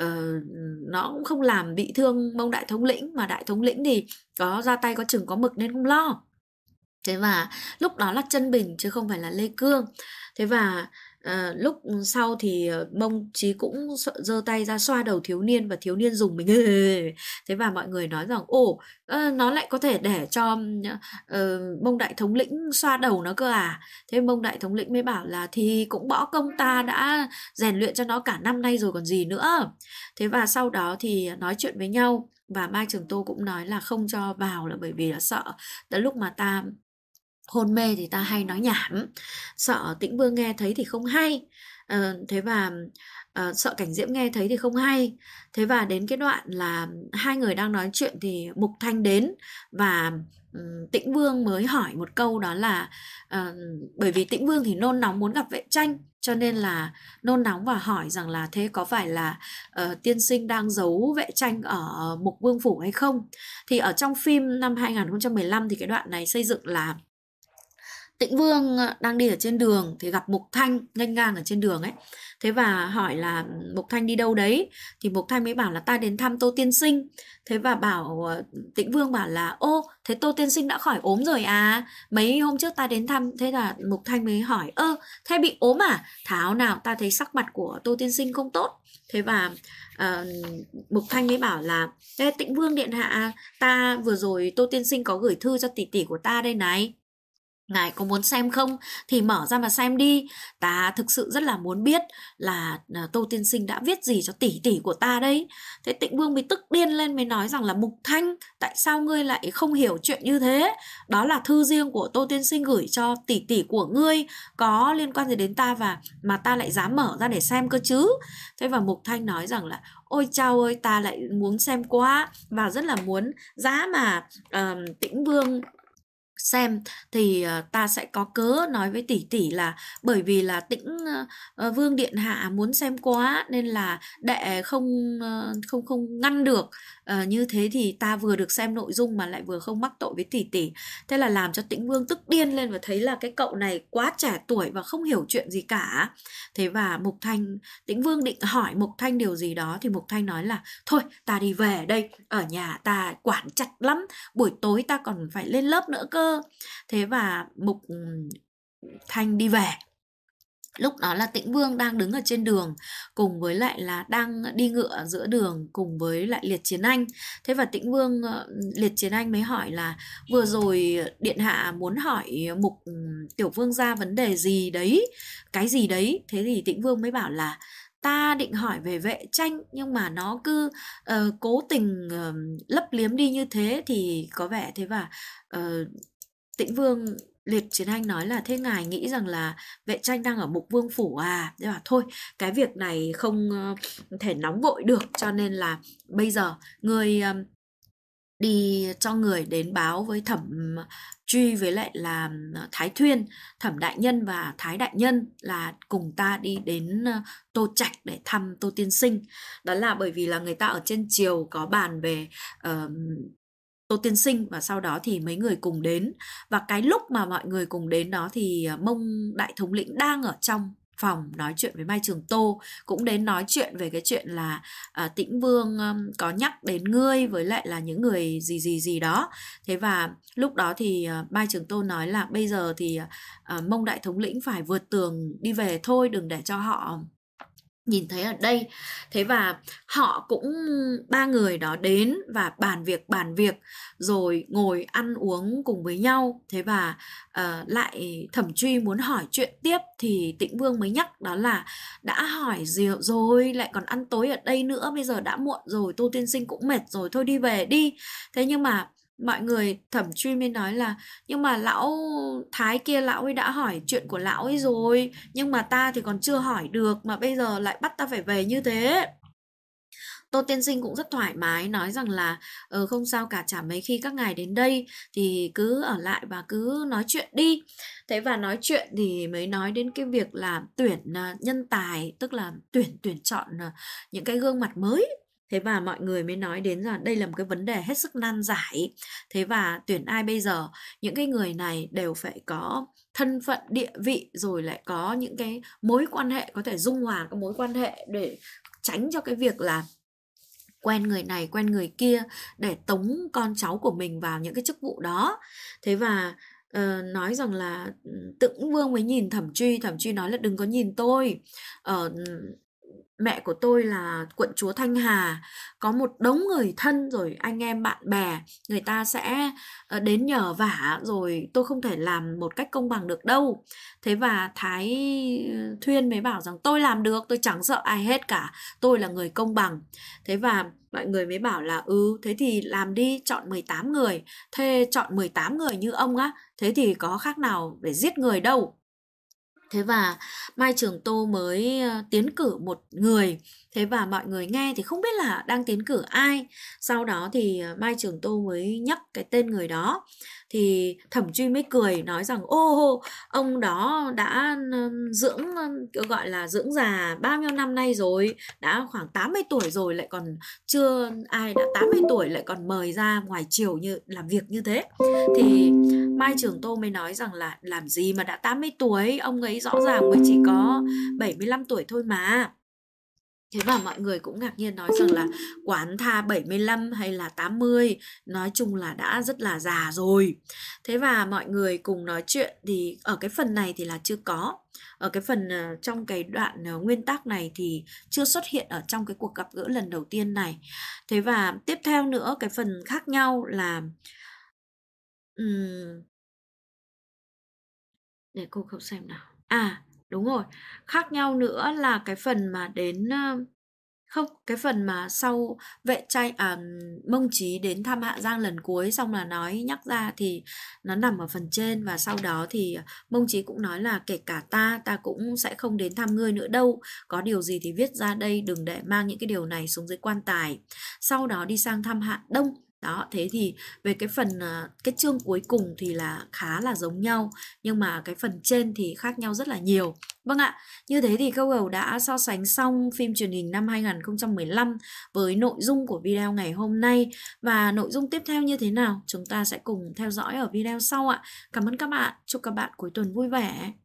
A: nó cũng không làm bị thương Mông Đại Thống Lĩnh, mà Đại Thống Lĩnh thì có ra tay có chừng có mực nên không lo. Thế và lúc đó là Chân Bình chứ không phải là Lê Cương. Thế và lúc sau thì Mông Chí cũng giơ tay ra xoa đầu thiếu niên và thiếu niên dùng mình. Thế và mọi người nói rằng nó lại có thể để cho Mông Đại Thống Lĩnh xoa đầu nó cơ à. Thế Mông Đại Thống Lĩnh mới bảo là thì cũng bỏ công ta đã rèn luyện cho nó cả năm nay rồi còn gì nữa. Thế và sau đó thì nói chuyện với nhau, và Mai Trường Tô cũng nói là không cho vào là bởi vì là sợ tới lúc mà ta hôn mê thì ta hay nói nhảm, sợ Tĩnh Vương nghe thấy thì không hay. Thế và sợ Cảnh Diễm nghe thấy thì không hay. Thế và đến cái đoạn là hai người đang nói chuyện thì Mục Thanh đến, và Tĩnh Vương mới hỏi một câu, đó là bởi vì Tĩnh Vương thì nôn nóng muốn gặp Vệ Tranh, cho nên là nôn nóng và hỏi rằng là thế có phải là tiên sinh đang giấu Vệ Tranh ở Mục Vương Phủ hay không. Thì ở trong phim năm 2015 thì cái đoạn này xây dựng là Tĩnh Vương đang đi ở trên đường thì gặp Mục Thanh nghênh ngang ở trên đường ấy. Thế và hỏi là Mục Thanh đi đâu đấy? Thì Mục Thanh mới bảo là ta đến thăm Tô Tiên Sinh. Thế và Tĩnh Vương bảo là ô, thế Tô Tiên Sinh đã khỏi ốm rồi à? Mấy hôm trước ta đến thăm. Thế là Mục Thanh mới hỏi thế bị ốm à? Thảo nào ta thấy sắc mặt của Tô Tiên Sinh không tốt. Thế và ờ, Mục Thanh mới bảo là thế Tĩnh Vương điện hạ, ta vừa rồi Tô Tiên Sinh có gửi thư cho tỷ tỷ của ta đây này. Ngài có muốn xem không? Thì mở ra mà xem đi. Ta thực sự rất là muốn biết là Tô Tiên Sinh đã viết gì cho tỷ tỷ của ta đấy. Thế Tĩnh Vương mới tức điên lên, mới nói rằng là Mục Thanh, tại sao ngươi lại không hiểu chuyện như thế? Đó là thư riêng của Tô Tiên Sinh gửi cho tỷ tỷ của ngươi, có liên quan gì đến ta và mà ta lại dám mở ra để xem cơ chứ? Thế và Mục Thanh nói rằng là ôi chao ơi, ta lại muốn xem quá và rất là muốn giá mà Tĩnh Vương xem thì ta sẽ có cớ nói với tỷ tỷ là bởi vì là Vương điện hạ muốn xem quá nên là đệ không ngăn được. Như thế thì ta vừa được xem nội dung mà lại vừa không mắc tội với tỷ tỷ. Thế là làm cho Tĩnh Vương tức điên lên và thấy là cái cậu này quá trẻ tuổi và không hiểu chuyện gì cả. Thế và Tĩnh Vương định hỏi Mục Thanh điều gì đó thì Mục Thanh nói là thôi ta đi về đây, ở nhà ta quản chặt lắm, buổi tối ta còn phải lên lớp nữa cơ. Thế và Thanh đi về. Lúc đó là Tĩnh Vương đang đứng ở trên đường cùng với lại là đang đi ngựa giữa đường cùng với lại Liệt Chiến Anh. Thế và Liệt Chiến Anh mới hỏi là vừa rồi điện hạ muốn hỏi tiểu vương gia vấn đề gì đấy, cái gì đấy. Thế thì Tĩnh Vương mới bảo là ta định hỏi về Vệ Tranh nhưng mà nó cứ cố tình lấp liếm đi như thế thì có vẻ thế. Và Tĩnh Vương Liệt Chiến Anh nói là thế ngài nghĩ rằng là Vệ Tranh đang ở Mục Vương phủ à? Thế bảo thôi, cái việc này không thể nóng vội được, cho nên là bây giờ ngươi đi cho người đến báo với Thẩm Truy với lại là Thái Thuyên, Thẩm đại nhân và Thái đại nhân là cùng ta đi đến Tô Trạch để thăm Tô Tiên Sinh. Đó là bởi vì là người ta ở trên triều có bàn về Tô Tiên Sinh và sau đó thì mấy người cùng đến. Và cái lúc mà mọi người cùng đến đó thì Mông đại thống lĩnh đang ở trong phòng nói chuyện với Mai Trường Tô, cũng đến nói chuyện về cái chuyện là Tĩnh Vương có nhắc đến ngươi với lại là những người gì gì gì đó. Thế và lúc đó thì Mai Trường Tô nói là bây giờ thì Mông đại thống lĩnh phải vượt tường đi về thôi, đừng để cho họ nhìn thấy ở đây. Thế và họ cũng ba người đó đến và bàn việc rồi ngồi ăn uống cùng với nhau. Thế và lại Thẩm Truy muốn hỏi chuyện tiếp thì Tĩnh Vương mới nhắc đó là đã hỏi rượu rồi lại còn ăn tối ở đây nữa, bây giờ đã muộn rồi, Tô Tiên Sinh cũng mệt rồi, thôi đi về đi. Thế nhưng mà mọi người Thẩm Truy mới nói là nhưng mà lão Thái kia lão ấy đã hỏi chuyện của lão ấy rồi, nhưng mà ta thì còn chưa hỏi được mà bây giờ lại bắt ta phải về như thế. Tô Tiên Sinh cũng rất thoải mái nói rằng là không sao cả, chả mấy khi các ngài đến đây thì cứ ở lại và cứ nói chuyện đi. Thế và nói chuyện thì mới nói đến cái việc là tuyển nhân tài, tức là tuyển chọn những cái gương mặt mới. Thế và mọi người mới nói đến là đây là một cái vấn đề hết sức nan giải. Thế và tuyển ai bây giờ? Những cái người này đều phải có thân phận địa vị rồi lại có những cái mối quan hệ, có thể dung hòa các mối quan hệ để tránh cho cái việc là quen người này quen người kia để tống con cháu của mình vào những cái chức vụ đó. Thế và nói rằng là Tĩnh Vương mới nhìn Thẩm Truy nói là đừng có nhìn tôi, mẹ của tôi là quận chúa Thanh Hà, có một đống người thân rồi anh em bạn bè, người ta sẽ đến nhờ vả rồi tôi không thể làm một cách công bằng được đâu. Thế và Thái Thuyên mới bảo rằng tôi làm được, tôi chẳng sợ ai hết cả, tôi là người công bằng. Thế và mọi người mới bảo là thế thì làm đi, chọn 18 người. Thế chọn 18 người như ông á, thế thì có khác nào để giết người đâu. Thế và Mai Trường Tô mới tiến cử một người. Thế và mọi người nghe thì không biết là đang tiến cử ai. Sau đó thì Mai Trường Tô mới nhắc cái tên người đó. Thì Thẩm Truy mới cười nói rằng ô ông đó đã gọi là dưỡng già bao nhiêu năm nay rồi, đã khoảng 80 tuổi rồi lại còn chưa ai đã 80 tuổi lại còn mời ra ngoài chiều như làm việc như thế. Thì Mai Trường Tô mới nói rằng là làm gì mà đã 80 tuổi, ông ấy rõ ràng mới chỉ có 75 tuổi thôi mà. Thế và mọi người cũng ngạc nhiên nói rằng là quán tha 75 hay là 80, nói chung là đã rất là già rồi. Thế và mọi người cùng nói chuyện thì ở cái phần này thì là chưa có. Ở cái phần trong cái đoạn nguyên tắc này thì chưa xuất hiện ở trong cái cuộc gặp gỡ lần đầu tiên này. Thế và tiếp theo nữa cái phần khác nhau là để cô không xem nào. À, đúng rồi. Khác nhau nữa là cái phần mà đến không, cái phần mà sau vệ trai Mông Chí đến thăm Hạ Giang lần cuối xong là nói nhắc ra thì nó nằm ở phần trên, và sau đó thì Mông Chí cũng nói là kể cả ta cũng sẽ không đến thăm ngươi nữa đâu, có điều gì thì viết ra đây, đừng để mang những cái điều này xuống dưới quan tài. Sau đó đi sang thăm Hạ Đông. Đó, thế thì về cái phần cái chương cuối cùng thì là khá là giống nhau, nhưng mà cái phần trên thì khác nhau rất là nhiều. Vâng ạ, như thế thì Câu Gầu đã so sánh xong phim truyền hình năm 2015 với nội dung của video ngày hôm nay, và nội dung tiếp theo như thế nào chúng ta sẽ cùng theo dõi ở video sau ạ. Cảm ơn các bạn, chúc các bạn cuối tuần vui vẻ.